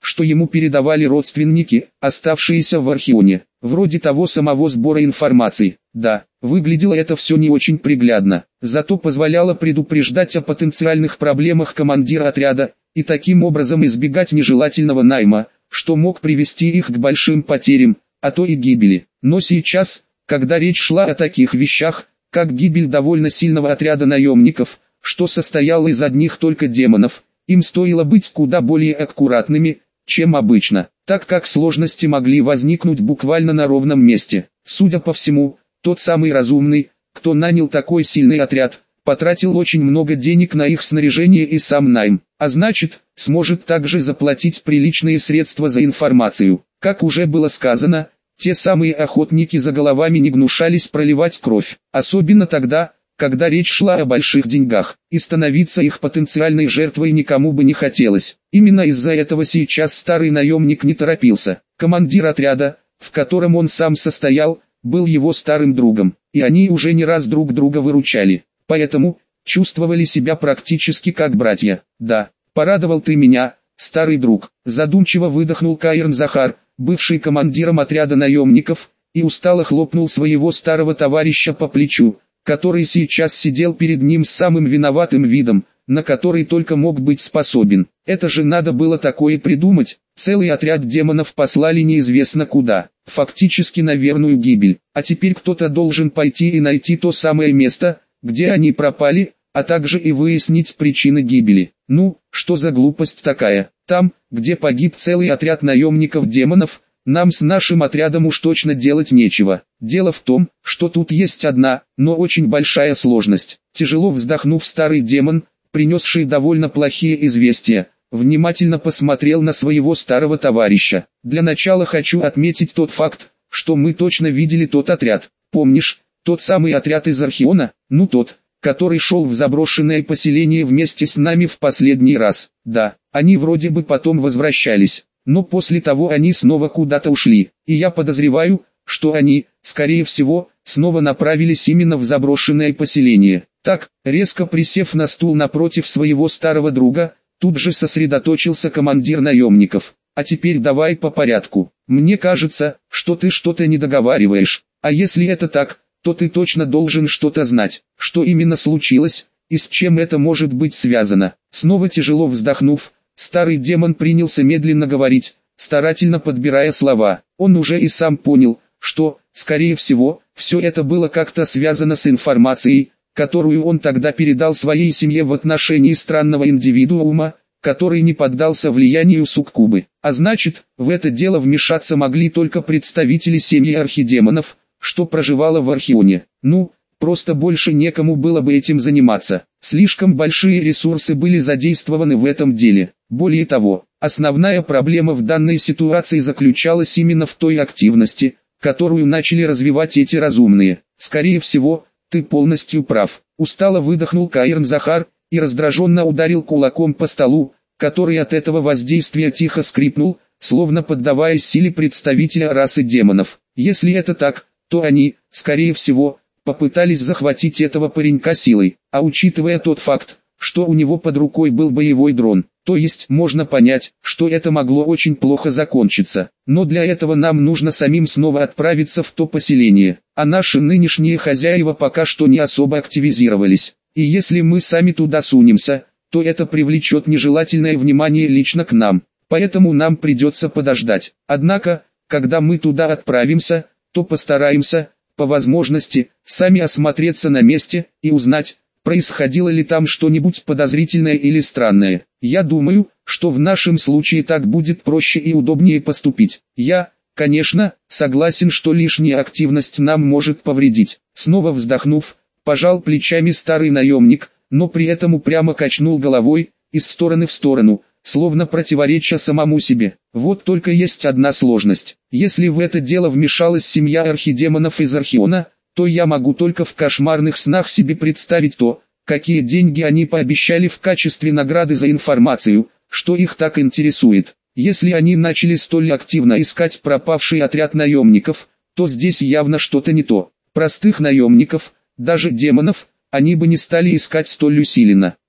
[SPEAKER 1] что ему передавали родственники, оставшиеся в Архионе, вроде того самого сбора информации. Да, выглядело это все не очень приглядно, зато позволяло предупреждать о потенциальных проблемах командира отряда, и таким образом избегать нежелательного найма, что мог привести их к большим потерям, а то и гибели. Но сейчас, когда речь шла о таких вещах, как гибель довольно сильного отряда наемников, что состояло из одних только демонов, им стоило быть куда более аккуратными, чем обычно, так как сложности могли возникнуть буквально на ровном месте. Судя по всему, тот самый разумный, кто нанял такой сильный отряд, потратил очень много денег на их снаряжение и сам найм, а значит, сможет также заплатить приличные средства за информацию. Как уже было сказано, те самые охотники за головами не гнушались проливать кровь, особенно тогда, когда речь шла о больших деньгах, и становиться их потенциальной жертвой никому бы не хотелось. Именно из-за этого сейчас старый наемник не торопился. Командир отряда, в котором он сам состоял, был его старым другом, и они уже не раз друг друга выручали, поэтому чувствовали себя практически как братья. «Да, порадовал ты меня, старый друг», задумчиво выдохнул Каирн Захар, бывший командиром отряда наемников, и устало хлопнул своего старого товарища по плечу, который сейчас сидел перед ним с самым виноватым видом, на который только мог быть способен. Это же надо было такое придумать, целый отряд демонов послали неизвестно куда, фактически на верную гибель, а теперь кто-то должен пойти и найти то самое место, где они пропали, а также и выяснить причины гибели. Ну, что за глупость такая? Там, где погиб целый отряд наемников-демонов, нам с нашим отрядом уж точно делать нечего. Дело в том, что тут есть одна, но очень большая сложность. Тяжело вздохнув, старый демон, принесший довольно плохие известия, внимательно посмотрел на своего старого товарища. Для начала хочу отметить тот факт, что мы точно видели тот отряд. Помнишь, тот самый отряд из Архиона? Ну тот, который шел в заброшенное поселение вместе с нами в последний раз. Да, они вроде бы потом возвращались, но после того они снова куда-то ушли, и я подозреваю, что они, скорее всего, снова направились именно в заброшенное поселение. Так, резко присев на стул напротив своего старого друга, тут же сосредоточился командир наемников. А теперь давай по порядку. Мне кажется, что ты что-то не договариваешь, а если это так, то ты точно должен что-то знать, что именно случилось, и с чем это может быть связано. Снова тяжело вздохнув, старый демон принялся медленно говорить, старательно подбирая слова. Он уже и сам понял, что, скорее всего, все это было как-то связано с информацией, которую он тогда передал своей семье в отношении странного индивидуума, который не поддался влиянию суккубы. А значит, в это дело вмешаться могли только представители семьи архидемонов, что проживало в Архионе. Ну, просто больше некому было бы этим заниматься. Слишком большие ресурсы были задействованы в этом деле. Более того, основная проблема в данной ситуации заключалась именно в той активности, которую начали развивать эти разумные. Скорее всего, ты полностью прав. Устало выдохнул Каирн Захар и раздраженно ударил кулаком по столу, который от этого воздействия тихо скрипнул, словно поддаваясь силе представителя расы демонов. Если это так, то они, скорее всего, попытались захватить этого паренька силой, а учитывая тот факт, что у него под рукой был боевой дрон, то есть можно понять, что это могло очень плохо закончиться. Но для этого нам нужно самим снова отправиться в то поселение, а наши нынешние хозяева пока что не особо активизировались, и если мы сами туда сунемся, то это привлечет нежелательное внимание лично к нам, поэтому нам придется подождать. Однако, когда мы туда отправимся, то постараемся, по возможности, сами осмотреться на месте и узнать, происходило ли там что-нибудь подозрительное или странное. Я думаю, что в нашем случае так будет проще и удобнее поступить. Я, конечно, согласен, что лишняя активность нам может повредить. Снова вздохнув, пожал плечами старый наемник, но при этом упрямо качнул головой, из стороны в сторону, словно противореча самому себе. Вот только есть одна сложность. Если в это дело вмешалась семья архидемонов из Архиона, то я могу только в кошмарных снах себе представить то, какие деньги они пообещали в качестве награды за информацию, что их так интересует. Если они начали столь активно искать пропавший отряд наемников, то здесь явно что-то не то. Простых наемников, даже демонов, они бы не стали искать столь усиленно.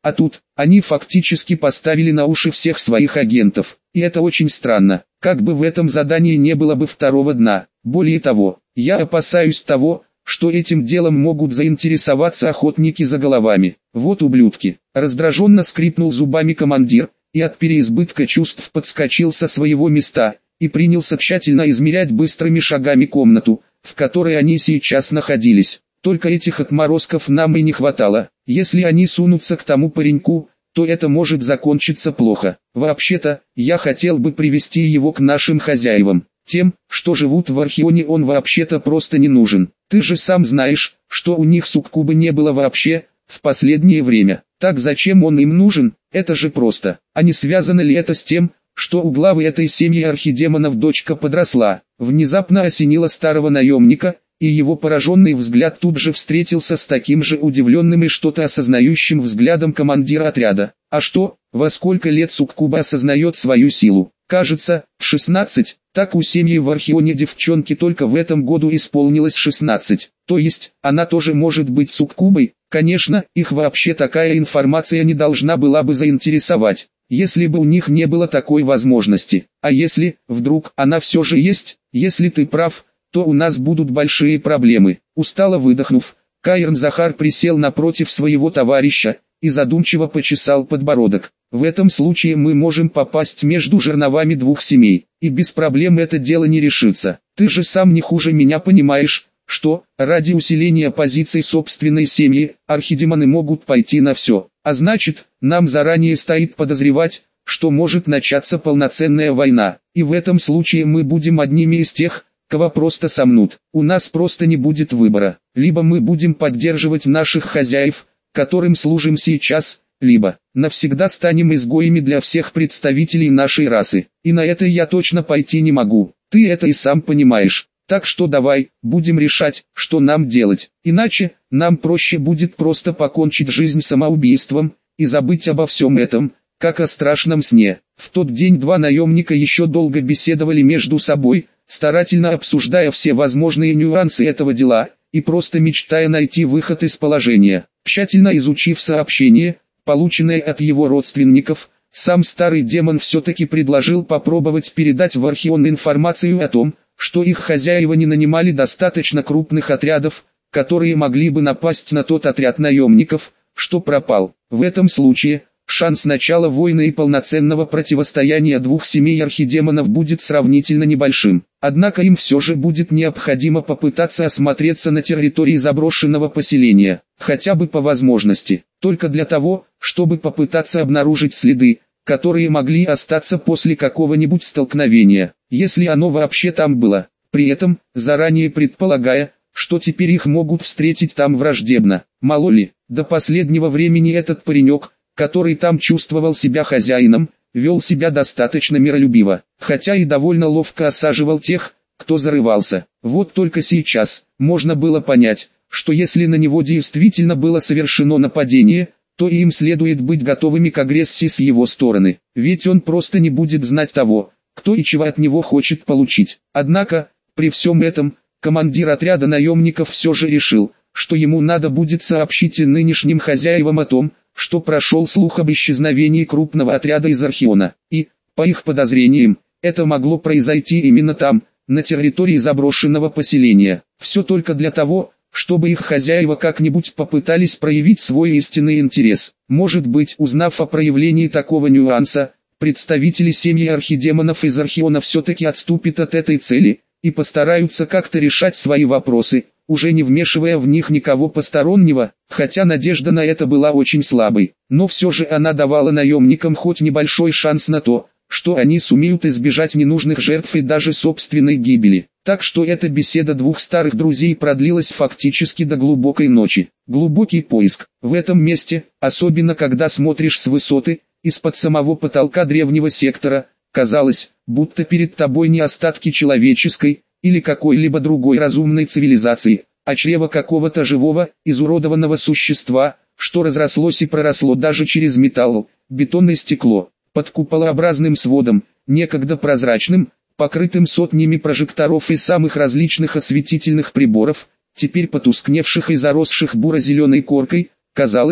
[SPEAKER 1] А тут, они фактически поставили на уши всех своих агентов. И это очень странно, как бы в этом задании не было бы второго дна. Более того, я опасаюсь того, что этим делом могут заинтересоваться охотники за головами. Вот ублюдки. Раздраженно скрипнул зубами командир, и от переизбытка чувств подскочил со своего места, и принялся тщательно измерять быстрыми шагами комнату, в которой они сейчас находились. Только этих отморозков нам и не хватало. Если они сунутся к тому пареньку, то это может закончиться плохо. Вообще-то, я хотел бы привести его к нашим хозяевам. Тем, что живут в Архионе, он вообще-то просто не нужен. Ты же сам знаешь, что у них суккубы не было вообще, в последнее время. Так зачем он им нужен? Это же просто. А не связано ли это с тем, что у главы этой семьи архидемонов дочка подросла? Внезапно осенило старого наемника, и его пораженный взгляд тут же встретился с таким же удивленным и что-то осознающим взглядом командира отряда. А что, во сколько лет суккуба осознает свою силу? Кажется, в 16, так у семьи в Архионе девчонки только в этом году исполнилось 16. То есть, она тоже может быть суккубой? Конечно, их вообще такая информация не должна была бы заинтересовать, если бы у них не было такой возможности. А если, вдруг, она все же есть? Если ты прав, то у нас будут большие проблемы. Устало выдохнув, Каирн Захар присел напротив своего товарища и задумчиво почесал подбородок. В этом случае мы можем попасть между жерновами двух семей, и без проблем это дело не решится. Ты же сам не хуже меня понимаешь, что, ради усиления позиций собственной семьи, архидемоны могут пойти на все. А значит, нам заранее стоит подозревать, что может начаться полноценная война. И в этом случае мы будем одними из тех, кого просто сомнут. У нас просто не будет выбора. Либо мы будем поддерживать наших хозяев, которым служим сейчас, либо навсегда станем изгоями для всех представителей нашей расы. И на это я точно пойти не могу. Ты это и сам понимаешь. Так что давай, будем решать, что нам делать. Иначе, нам проще будет просто покончить жизнь самоубийством, и забыть обо всем этом, как о страшном сне. В тот день два наемника еще долго беседовали между собой, старательно обсуждая все возможные нюансы этого дела, и просто мечтая найти выход из положения. Тщательно изучив сообщение, полученное от его родственников, сам старый демон все-таки предложил попробовать передать в Архион информацию о том, что их хозяева не нанимали достаточно крупных отрядов, которые могли бы напасть на тот отряд наемников, что пропал. В этом случае, шанс начала войны и полноценного противостояния двух семей архидемонов будет сравнительно небольшим. Однако им все же будет необходимо попытаться осмотреться на территории заброшенного поселения, хотя бы по возможности, только для того, чтобы попытаться обнаружить следы, которые могли остаться после какого-нибудь столкновения, если оно вообще там было, при этом, заранее предполагая, что теперь их могут встретить там враждебно. Мало ли, до последнего времени этот паренек, который там чувствовал себя хозяином, вел себя достаточно миролюбиво, хотя и довольно ловко осаживал тех, кто зарывался. Вот только сейчас, можно было понять, что если на него действительно было совершено нападение, то и им следует быть готовыми к агрессии с его стороны, ведь он просто не будет знать того, кто и чего от него хочет получить. Однако, при всем этом, командир отряда наемников все же решил, что ему надо будет сообщить и нынешним хозяевам о том, что прошел слух об исчезновении крупного отряда из Архиона, и, по их подозрениям, это могло произойти именно там, на территории заброшенного поселения. Все только для того, чтобы их хозяева как-нибудь попытались проявить свой истинный интерес. Может быть, узнав о проявлении такого нюанса, представители семьи архидемонов из Архиона все-таки отступят от этой цели, и постараются как-то решать свои вопросы, уже не вмешивая в них никого постороннего, хотя надежда на это была очень слабой. Но все же она давала наемникам хоть небольшой шанс на то, что они сумеют избежать ненужных жертв и даже собственной гибели. Так что эта беседа двух старых друзей продлилась фактически до глубокой ночи. Глубокий поиск. В этом месте, особенно когда смотришь с высоты, из-под самого потолка древнего сектора, казалось, будто перед тобой не остатки человеческой, или какой-либо другой разумной цивилизации, а чрево какого-то живого, изуродованного существа, что разрослось и проросло даже через металл, бетон и стекло. Под куполообразным сводом, некогда прозрачным, покрытым сотнями прожекторов и самых различных осветительных приборов, теперь потускневших и заросших буро-зеленой коркой, казалось,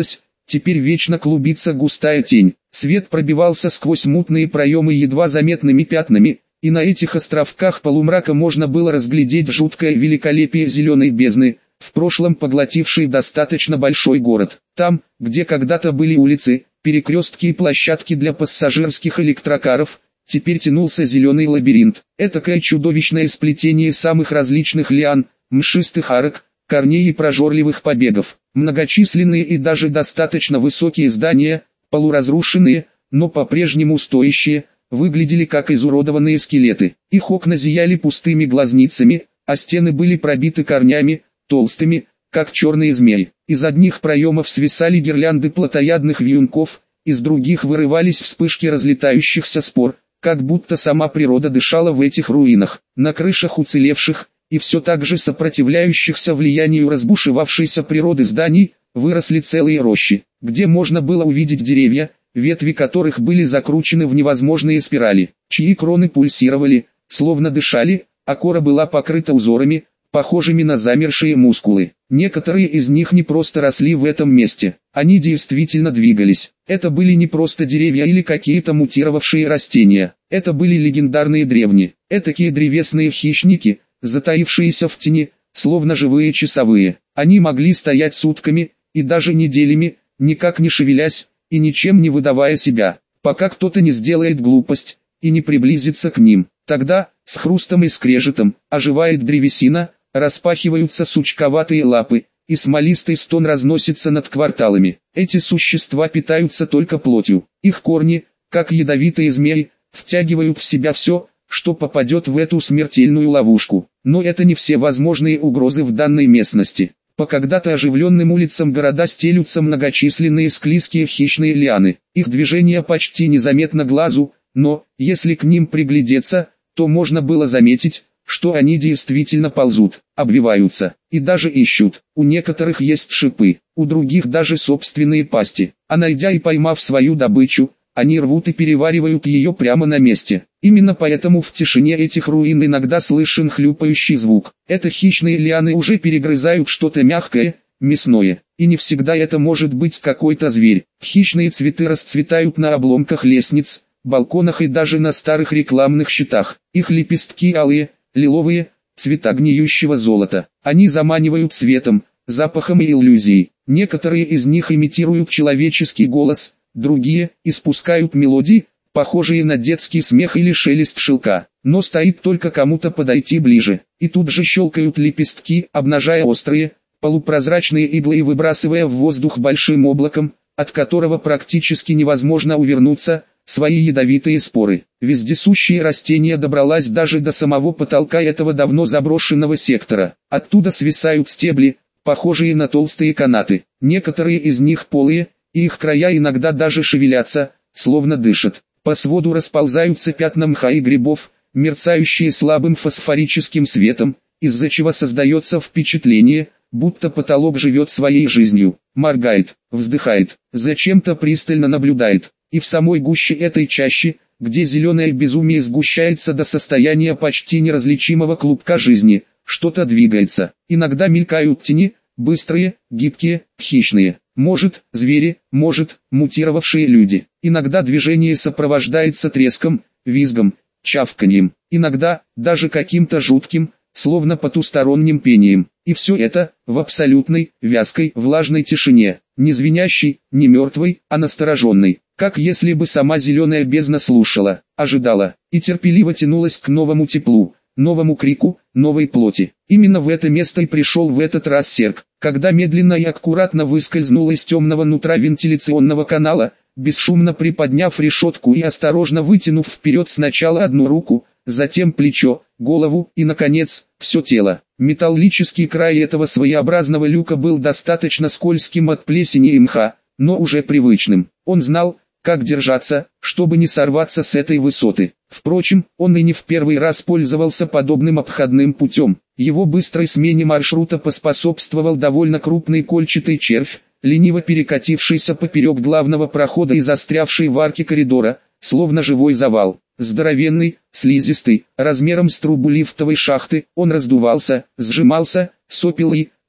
[SPEAKER 1] теперь вечно клубится густая тень. Свет пробивался сквозь мутные проемы едва заметными пятнами, и на этих островках полумрака можно было разглядеть жуткое великолепие зеленой бездны, в прошлом поглотившей достаточно большой город. Там, где когда-то были улицы, перекрестки и площадки для пассажирских электрокаров, теперь тянулся зеленый лабиринт. Этакое чудовищное сплетение самых различных лиан, мшистых арок, корней и прожорливых побегов. Многочисленные и даже достаточно высокие здания, полуразрушенные, но по-прежнему стоящие, выглядели как изуродованные скелеты. Их окна зияли пустыми глазницами, а стены были пробиты корнями, толстыми, как черные змеи. Из одних проемов свисали гирлянды плотоядных вьюнков, из других вырывались вспышки разлетающихся спор, как будто сама природа дышала в этих руинах. На крышах уцелевших, и все так же сопротивляющихся влиянию разбушевавшейся природы зданий, выросли целые рощи, где можно было увидеть деревья, ветви которых были закручены в невозможные спирали, чьи кроны пульсировали, словно дышали, а кора была покрыта узорами, похожими на замершие мускулы. Некоторые из них не просто росли в этом месте, они действительно двигались. Это были не просто деревья или какие-то мутировавшие растения, это были легендарные древние, этакие древесные хищники, затаившиеся в тени, словно живые часовые. Они могли стоять сутками, и даже неделями, никак не шевелясь, и ничем не выдавая себя, пока кто-то не сделает глупость, и не приблизится к ним. Тогда, с хрустом и скрежетом, оживает древесина, распахиваются сучковатые лапы, и смолистый стон разносится над кварталами. Эти существа питаются только плотью. Их корни, как ядовитые змеи, втягивают в себя все, что попадет в эту смертельную ловушку. Но это не все возможные угрозы в данной местности. По когда-то оживленным улицам города стелются многочисленные склизкие хищные лианы. Их движение почти незаметно глазу, но, если к ним приглядеться, то можно было заметить, что они действительно ползут, обвиваются, и даже ищут. У некоторых есть шипы, у других даже собственные пасти. А найдя и поймав свою добычу, они рвут и переваривают ее прямо на месте. Именно поэтому в тишине этих руин иногда слышен хлюпающий звук. Это хищные лианы уже перегрызают что-то мягкое, мясное. И не всегда это может быть какой-то зверь. Хищные цветы расцветают на обломках лестниц, балконах и даже на старых рекламных щитах. Их лепестки алые, лиловые, цвета гниющего золота. Они заманивают светом, запахом и иллюзией. Некоторые из них имитируют человеческий голос, другие испускают мелодии, похожие на детский смех или шелест шелка. Но стоит только кому-то подойти ближе, и тут же щелкают лепестки, обнажая острые, полупрозрачные иглы и выбрасывая в воздух большим облаком, от которого практически невозможно увернуться, свои ядовитые споры. Вездесущее растение добралась даже до самого потолка этого давно заброшенного сектора. Оттуда свисают стебли, похожие на толстые канаты. Некоторые из них полые, и их края иногда даже шевелятся, словно дышат. По своду расползаются пятна мха и грибов, мерцающие слабым фосфорическим светом, из-за чего создается впечатление, будто потолок живет своей жизнью, моргает, вздыхает, зачем-то пристально наблюдает. И в самой гуще этой чащи, где зеленое безумие сгущается до состояния почти неразличимого клубка жизни, что-то двигается. Иногда мелькают тени, быстрые, гибкие, хищные. Может, звери, может, мутировавшие люди. Иногда движение сопровождается треском, визгом, чавканьем. Иногда, даже каким-то жутким, словно потусторонним пением. И все это, в абсолютной, вязкой, влажной тишине. Не звенящей, не мертвой, а настороженной. Как если бы сама зеленая бездна слушала, ожидала, и терпеливо тянулась к новому теплу, новому крику, новой плоти. Именно в это место и пришел в этот раз Серк, когда медленно и аккуратно выскользнул из темного нутра вентиляционного канала, бесшумно приподняв решетку и осторожно вытянув вперед сначала одну руку, затем плечо, голову и, наконец, все тело. Металлический край этого своеобразного люка был достаточно скользким от плесени и мха, но уже привычным. Он знал, как держаться, чтобы не сорваться с этой высоты. Впрочем, он и не в первый раз пользовался подобным обходным путем. Его быстрой смене маршрута поспособствовал довольно крупный кольчатый червь, лениво перекатившийся поперек главного прохода и застрявший в арке коридора, словно живой завал. Здоровенный, слизистый, размером с трубу лифтовой шахты, он раздувался, сжимался, сопел и,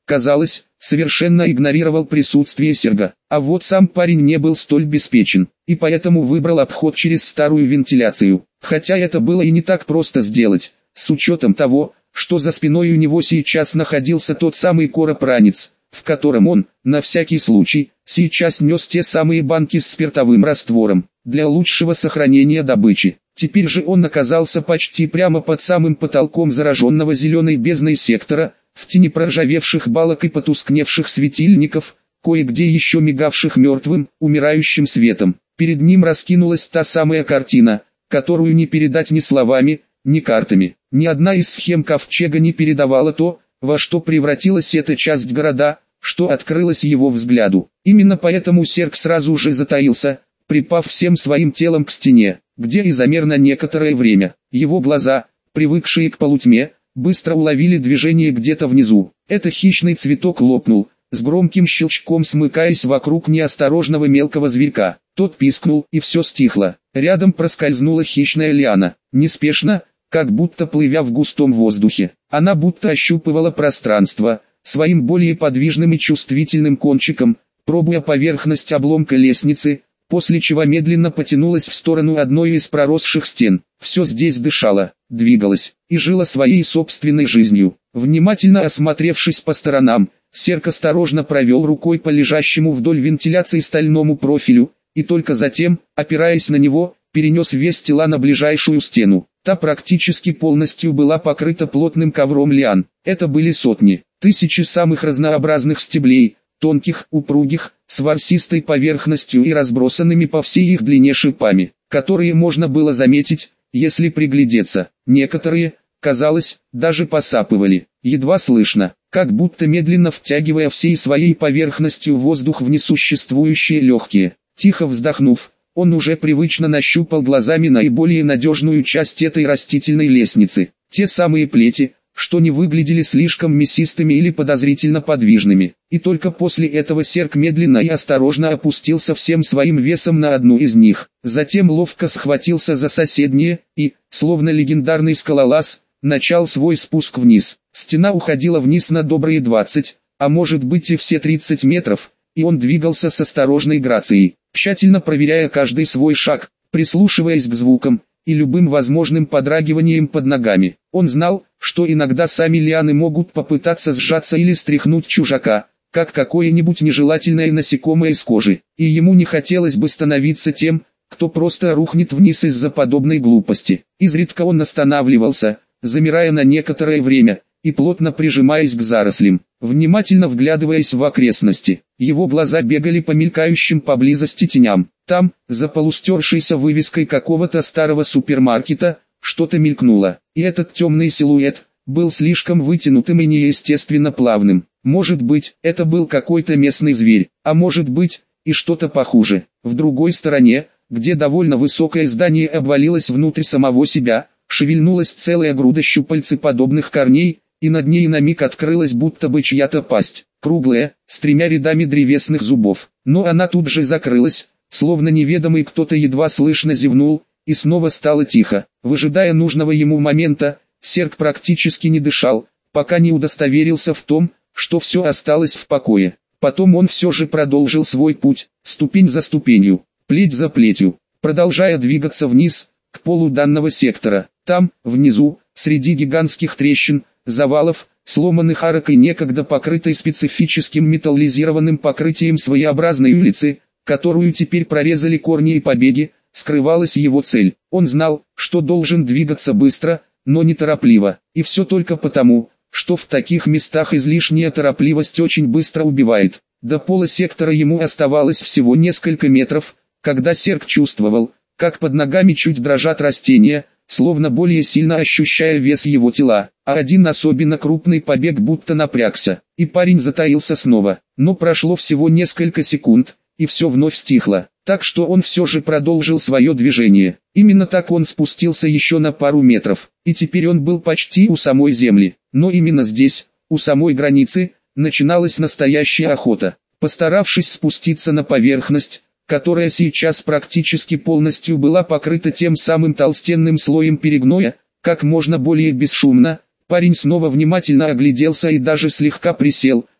[SPEAKER 1] казалось, совершенно игнорировал присутствие Серга. А вот сам парень не был столь беспечен, и поэтому выбрал обход через старую вентиляцию. Хотя это было и не так просто сделать, с учетом того, что за спиной у него сейчас находился тот самый короб-ранец, в котором он, на всякий случай, сейчас нес те самые банки с спиртовым раствором, для лучшего сохранения добычи. Теперь же он оказался почти прямо под самым потолком зараженного зеленой бездной сектора, в тени проржавевших балок и потускневших светильников, кое-где еще мигавших мертвым, умирающим светом. Перед ним раскинулась та самая картина, которую не передать ни словами, ни картами. Ни одна из схем ковчега не передавала то, во что превратилась эта часть города, что открылось его взгляду. Именно поэтому Серг сразу же затаился, припав всем своим телом к стене, где и замер на некоторое время. Его глаза, привыкшие к полутьме, быстро уловили движение где-то внизу. Это хищный цветок лопнул, с громким щелчком смыкаясь вокруг неосторожного мелкого зверька. Тот пискнул, и все стихло. Рядом проскользнула хищная лиана, неспешно, как будто плывя в густом воздухе. Она будто ощупывала пространство, своим более подвижным и чувствительным кончиком, пробуя поверхность обломка лестницы, после чего медленно потянулась в сторону одной из проросших стен. Все здесь дышало, двигалось и жило своей собственной жизнью. Внимательно осмотревшись по сторонам, Серг осторожно провел рукой по лежащему вдоль вентиляции стальному профилю, и только затем, опираясь на него, перенес вес тела на ближайшую стену. Та практически полностью была покрыта плотным ковром лиан. Это были сотни, тысячи самых разнообразных стеблей, тонких, упругих, с ворсистой поверхностью и разбросанными по всей их длине шипами, которые можно было заметить, если приглядеться. Некоторые, казалось, даже посапывали, едва слышно, как будто медленно втягивая всей своей поверхностью воздух в несуществующие легкие. Тихо вздохнув, он уже привычно нащупал глазами наиболее надежную часть этой растительной лестницы. Те самые плети, что не выглядели слишком мясистыми или подозрительно подвижными. И только после этого Серг медленно и осторожно опустился всем своим весом на одну из них. Затем ловко схватился за соседние и, словно легендарный скалолаз, начал свой спуск вниз. Стена уходила вниз на добрые 20, а может быть и все 30 метров, и он двигался с осторожной грацией, тщательно проверяя каждый свой шаг, прислушиваясь к звукам и любым возможным подрагиванием под ногами. Он знал, что иногда сами лианы могут попытаться сжаться или стряхнуть чужака, как какое-нибудь нежелательное насекомое из кожи, и ему не хотелось бы становиться тем, кто просто рухнет вниз из-за подобной глупости. Изредка он останавливался, замирая на некоторое время, и плотно прижимаясь к зарослям, внимательно вглядываясь в окрестности. Его глаза бегали по мелькающим поблизости теням. Там, за полустершейся вывеской какого-то старого супермаркета, что-то мелькнуло, и этот темный силуэт был слишком вытянутым и неестественно плавным. Может быть, это был какой-то местный зверь, а может быть, и что-то похуже. В другой стороне, где довольно высокое здание обвалилось внутрь самого себя, шевельнулась целая груда щупальцеподобных корней, и над ней на миг открылась будто бы чья-то пасть, круглая, с 3 рядами древесных зубов. Но она тут же закрылась, словно неведомый кто-то едва слышно зевнул, и снова стало тихо. Выжидая нужного ему момента, Серг практически не дышал, пока не удостоверился в том, что все осталось в покое. Потом он все же продолжил свой путь, ступень за ступенью, плеть за плетью, продолжая двигаться вниз, к полу данного сектора. Там, внизу, среди гигантских трещин, завалов, сломанных арок и некогда покрытой специфическим металлизированным покрытием своеобразной улицы, которую теперь прорезали корни и побеги, скрывалась его цель. Он знал, что должен двигаться быстро, но неторопливо, и все только потому, что в таких местах излишняя торопливость очень быстро убивает. До пола сектора ему оставалось всего несколько метров, когда Серг чувствовал, как под ногами чуть дрожат растения, словно более сильно ощущая вес его тела, а один особенно крупный побег будто напрягся, и парень затаился снова. Но прошло всего несколько секунд, и все вновь стихло, так что он все же продолжил свое движение. Именно так он спустился еще на пару метров, и теперь он был почти у самой земли. Но именно здесь, у самой границы, начиналась настоящая охота. Постаравшись спуститься на поверхность, которая сейчас практически полностью была покрыта тем самым толстенным слоем перегноя, как можно более бесшумно, парень снова внимательно огляделся и даже слегка присел,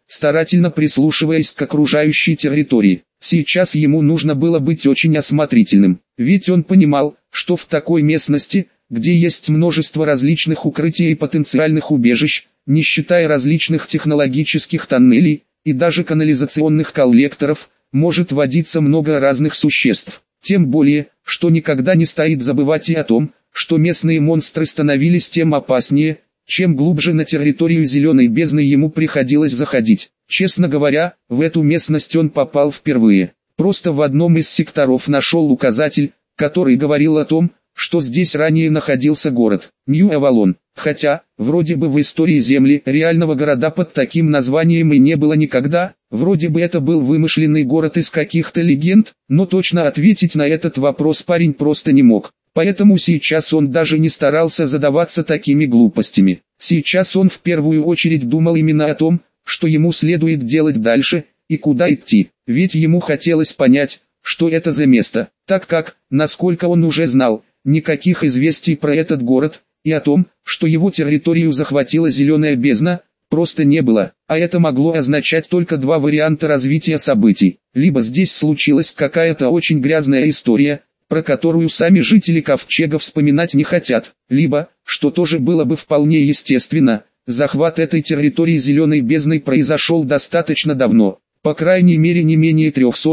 [SPEAKER 1] старательно прислушиваясь к окружающей территории. Сейчас ему нужно было быть очень осмотрительным, ведь он понимал, что в такой местности, где есть множество различных укрытий и потенциальных убежищ, не считая различных технологических тоннелей и даже канализационных коллекторов, может водиться много разных существ. Тем более, что никогда не стоит забывать и о том, что местные монстры становились тем опаснее, чем глубже на территорию зеленой бездны ему приходилось заходить. Честно говоря, в эту местность он попал впервые. Просто в одном из секторов нашел указатель, который говорил о том, что здесь ранее находился город Нью-Авалон. Хотя, вроде бы в истории Земли реального города под таким названием и не было никогда, вроде бы это был вымышленный город из каких-то легенд, но точно ответить на этот вопрос парень просто не мог. Поэтому сейчас он даже не старался задаваться такими глупостями. Сейчас он в первую очередь думал именно о том, что ему следует делать дальше, и куда идти. Ведь ему хотелось понять, что это за место, так как, насколько он уже знал, никаких известий про этот город, и о том, что его территорию захватила зеленая бездна, просто не было. А это могло означать только два варианта развития событий. Либо здесь случилась какая-то очень грязная история, про которую сами жители Ковчега вспоминать не хотят, либо, что тоже было бы вполне естественно, захват этой территории зеленой бездной произошел достаточно давно, по крайней мере не менее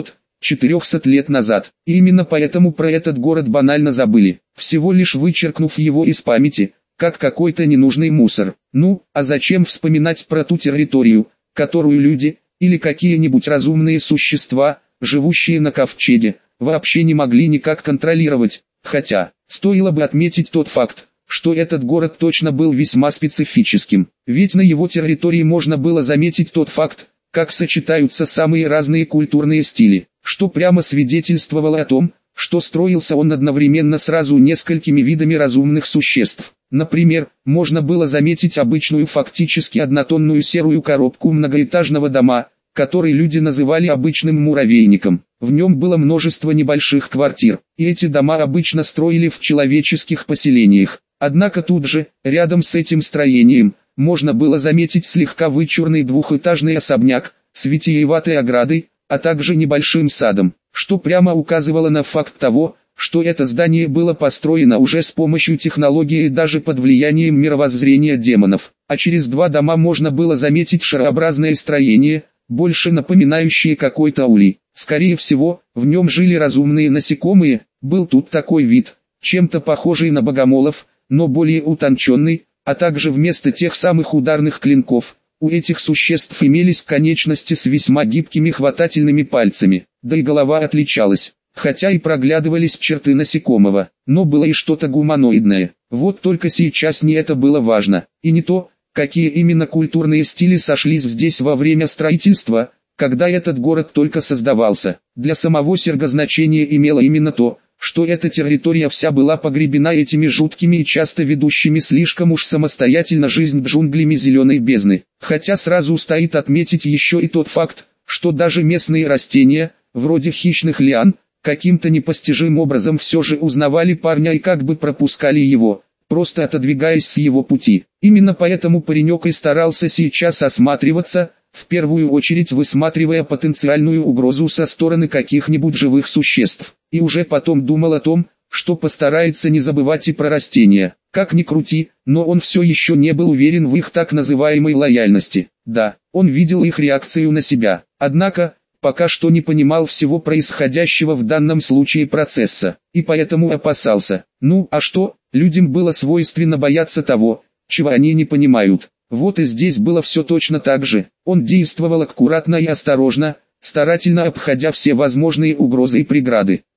[SPEAKER 1] 300-400 лет назад. И именно поэтому про этот город банально забыли, всего лишь вычеркнув его из памяти, как какой-то ненужный мусор. Ну, а зачем вспоминать про ту территорию, которую люди, или какие-нибудь разумные существа, живущие на Ковчеге, вообще не могли никак контролировать, хотя, стоило бы отметить тот факт, что этот город точно был весьма специфическим, ведь на его территории можно было заметить тот факт, как сочетаются самые разные культурные стили, что прямо свидетельствовало о том, что строился он одновременно сразу несколькими видами разумных существ. Например, можно было заметить обычную фактически однотонную серую коробку многоэтажного дома, который люди называли обычным муравейником. В нем было множество небольших квартир, и эти дома обычно строили в человеческих поселениях. Однако тут же, рядом с этим строением, можно было заметить слегка вычурный двухэтажный особняк, с витиеватой оградой, а также небольшим садом, что прямо указывало на факт того, что это здание было построено уже с помощью технологии и даже под влиянием мировоззрения демонов. А через два дома можно было заметить шарообразное строение, больше напоминающее какой-то улей. Скорее всего, в нем жили разумные насекомые, был тут такой вид, чем-то похожий на богомолов, но более утонченный, а также вместо тех самых ударных клинков, у этих существ имелись конечности с весьма гибкими хватательными пальцами, да и голова отличалась, хотя и проглядывались черты насекомого, но было и что-то гуманоидное. Вот только сейчас не это было важно, и не то, какие именно культурные стили сошлись здесь во время строительства, когда этот город только создавался. Для самого Серга значение имело именно то, что эта территория вся была погребена этими жуткими и часто ведущими слишком уж самостоятельно жизнь джунглями зеленой бездны. Хотя сразу стоит отметить еще и тот факт, что даже местные растения, вроде хищных лиан, каким-то непостижимым образом все же узнавали парня и как бы пропускали его, просто отодвигаясь с его пути. Именно поэтому паренек и старался сейчас осматриваться, в первую очередь высматривая потенциальную угрозу со стороны каких-нибудь живых существ, и уже потом думал о том, что постарается не забывать и про растения. Как ни крути, но он все еще не был уверен в их так называемой лояльности. Да, он видел их реакцию на себя, однако, пока что не понимал всего происходящего в данном случае процесса, и поэтому опасался. Ну а что, людям было свойственно бояться того, чего они не понимают. Вот и здесь было все точно так же. Он действовал аккуратно и осторожно, старательно обходя все возможные угрозы и преграды.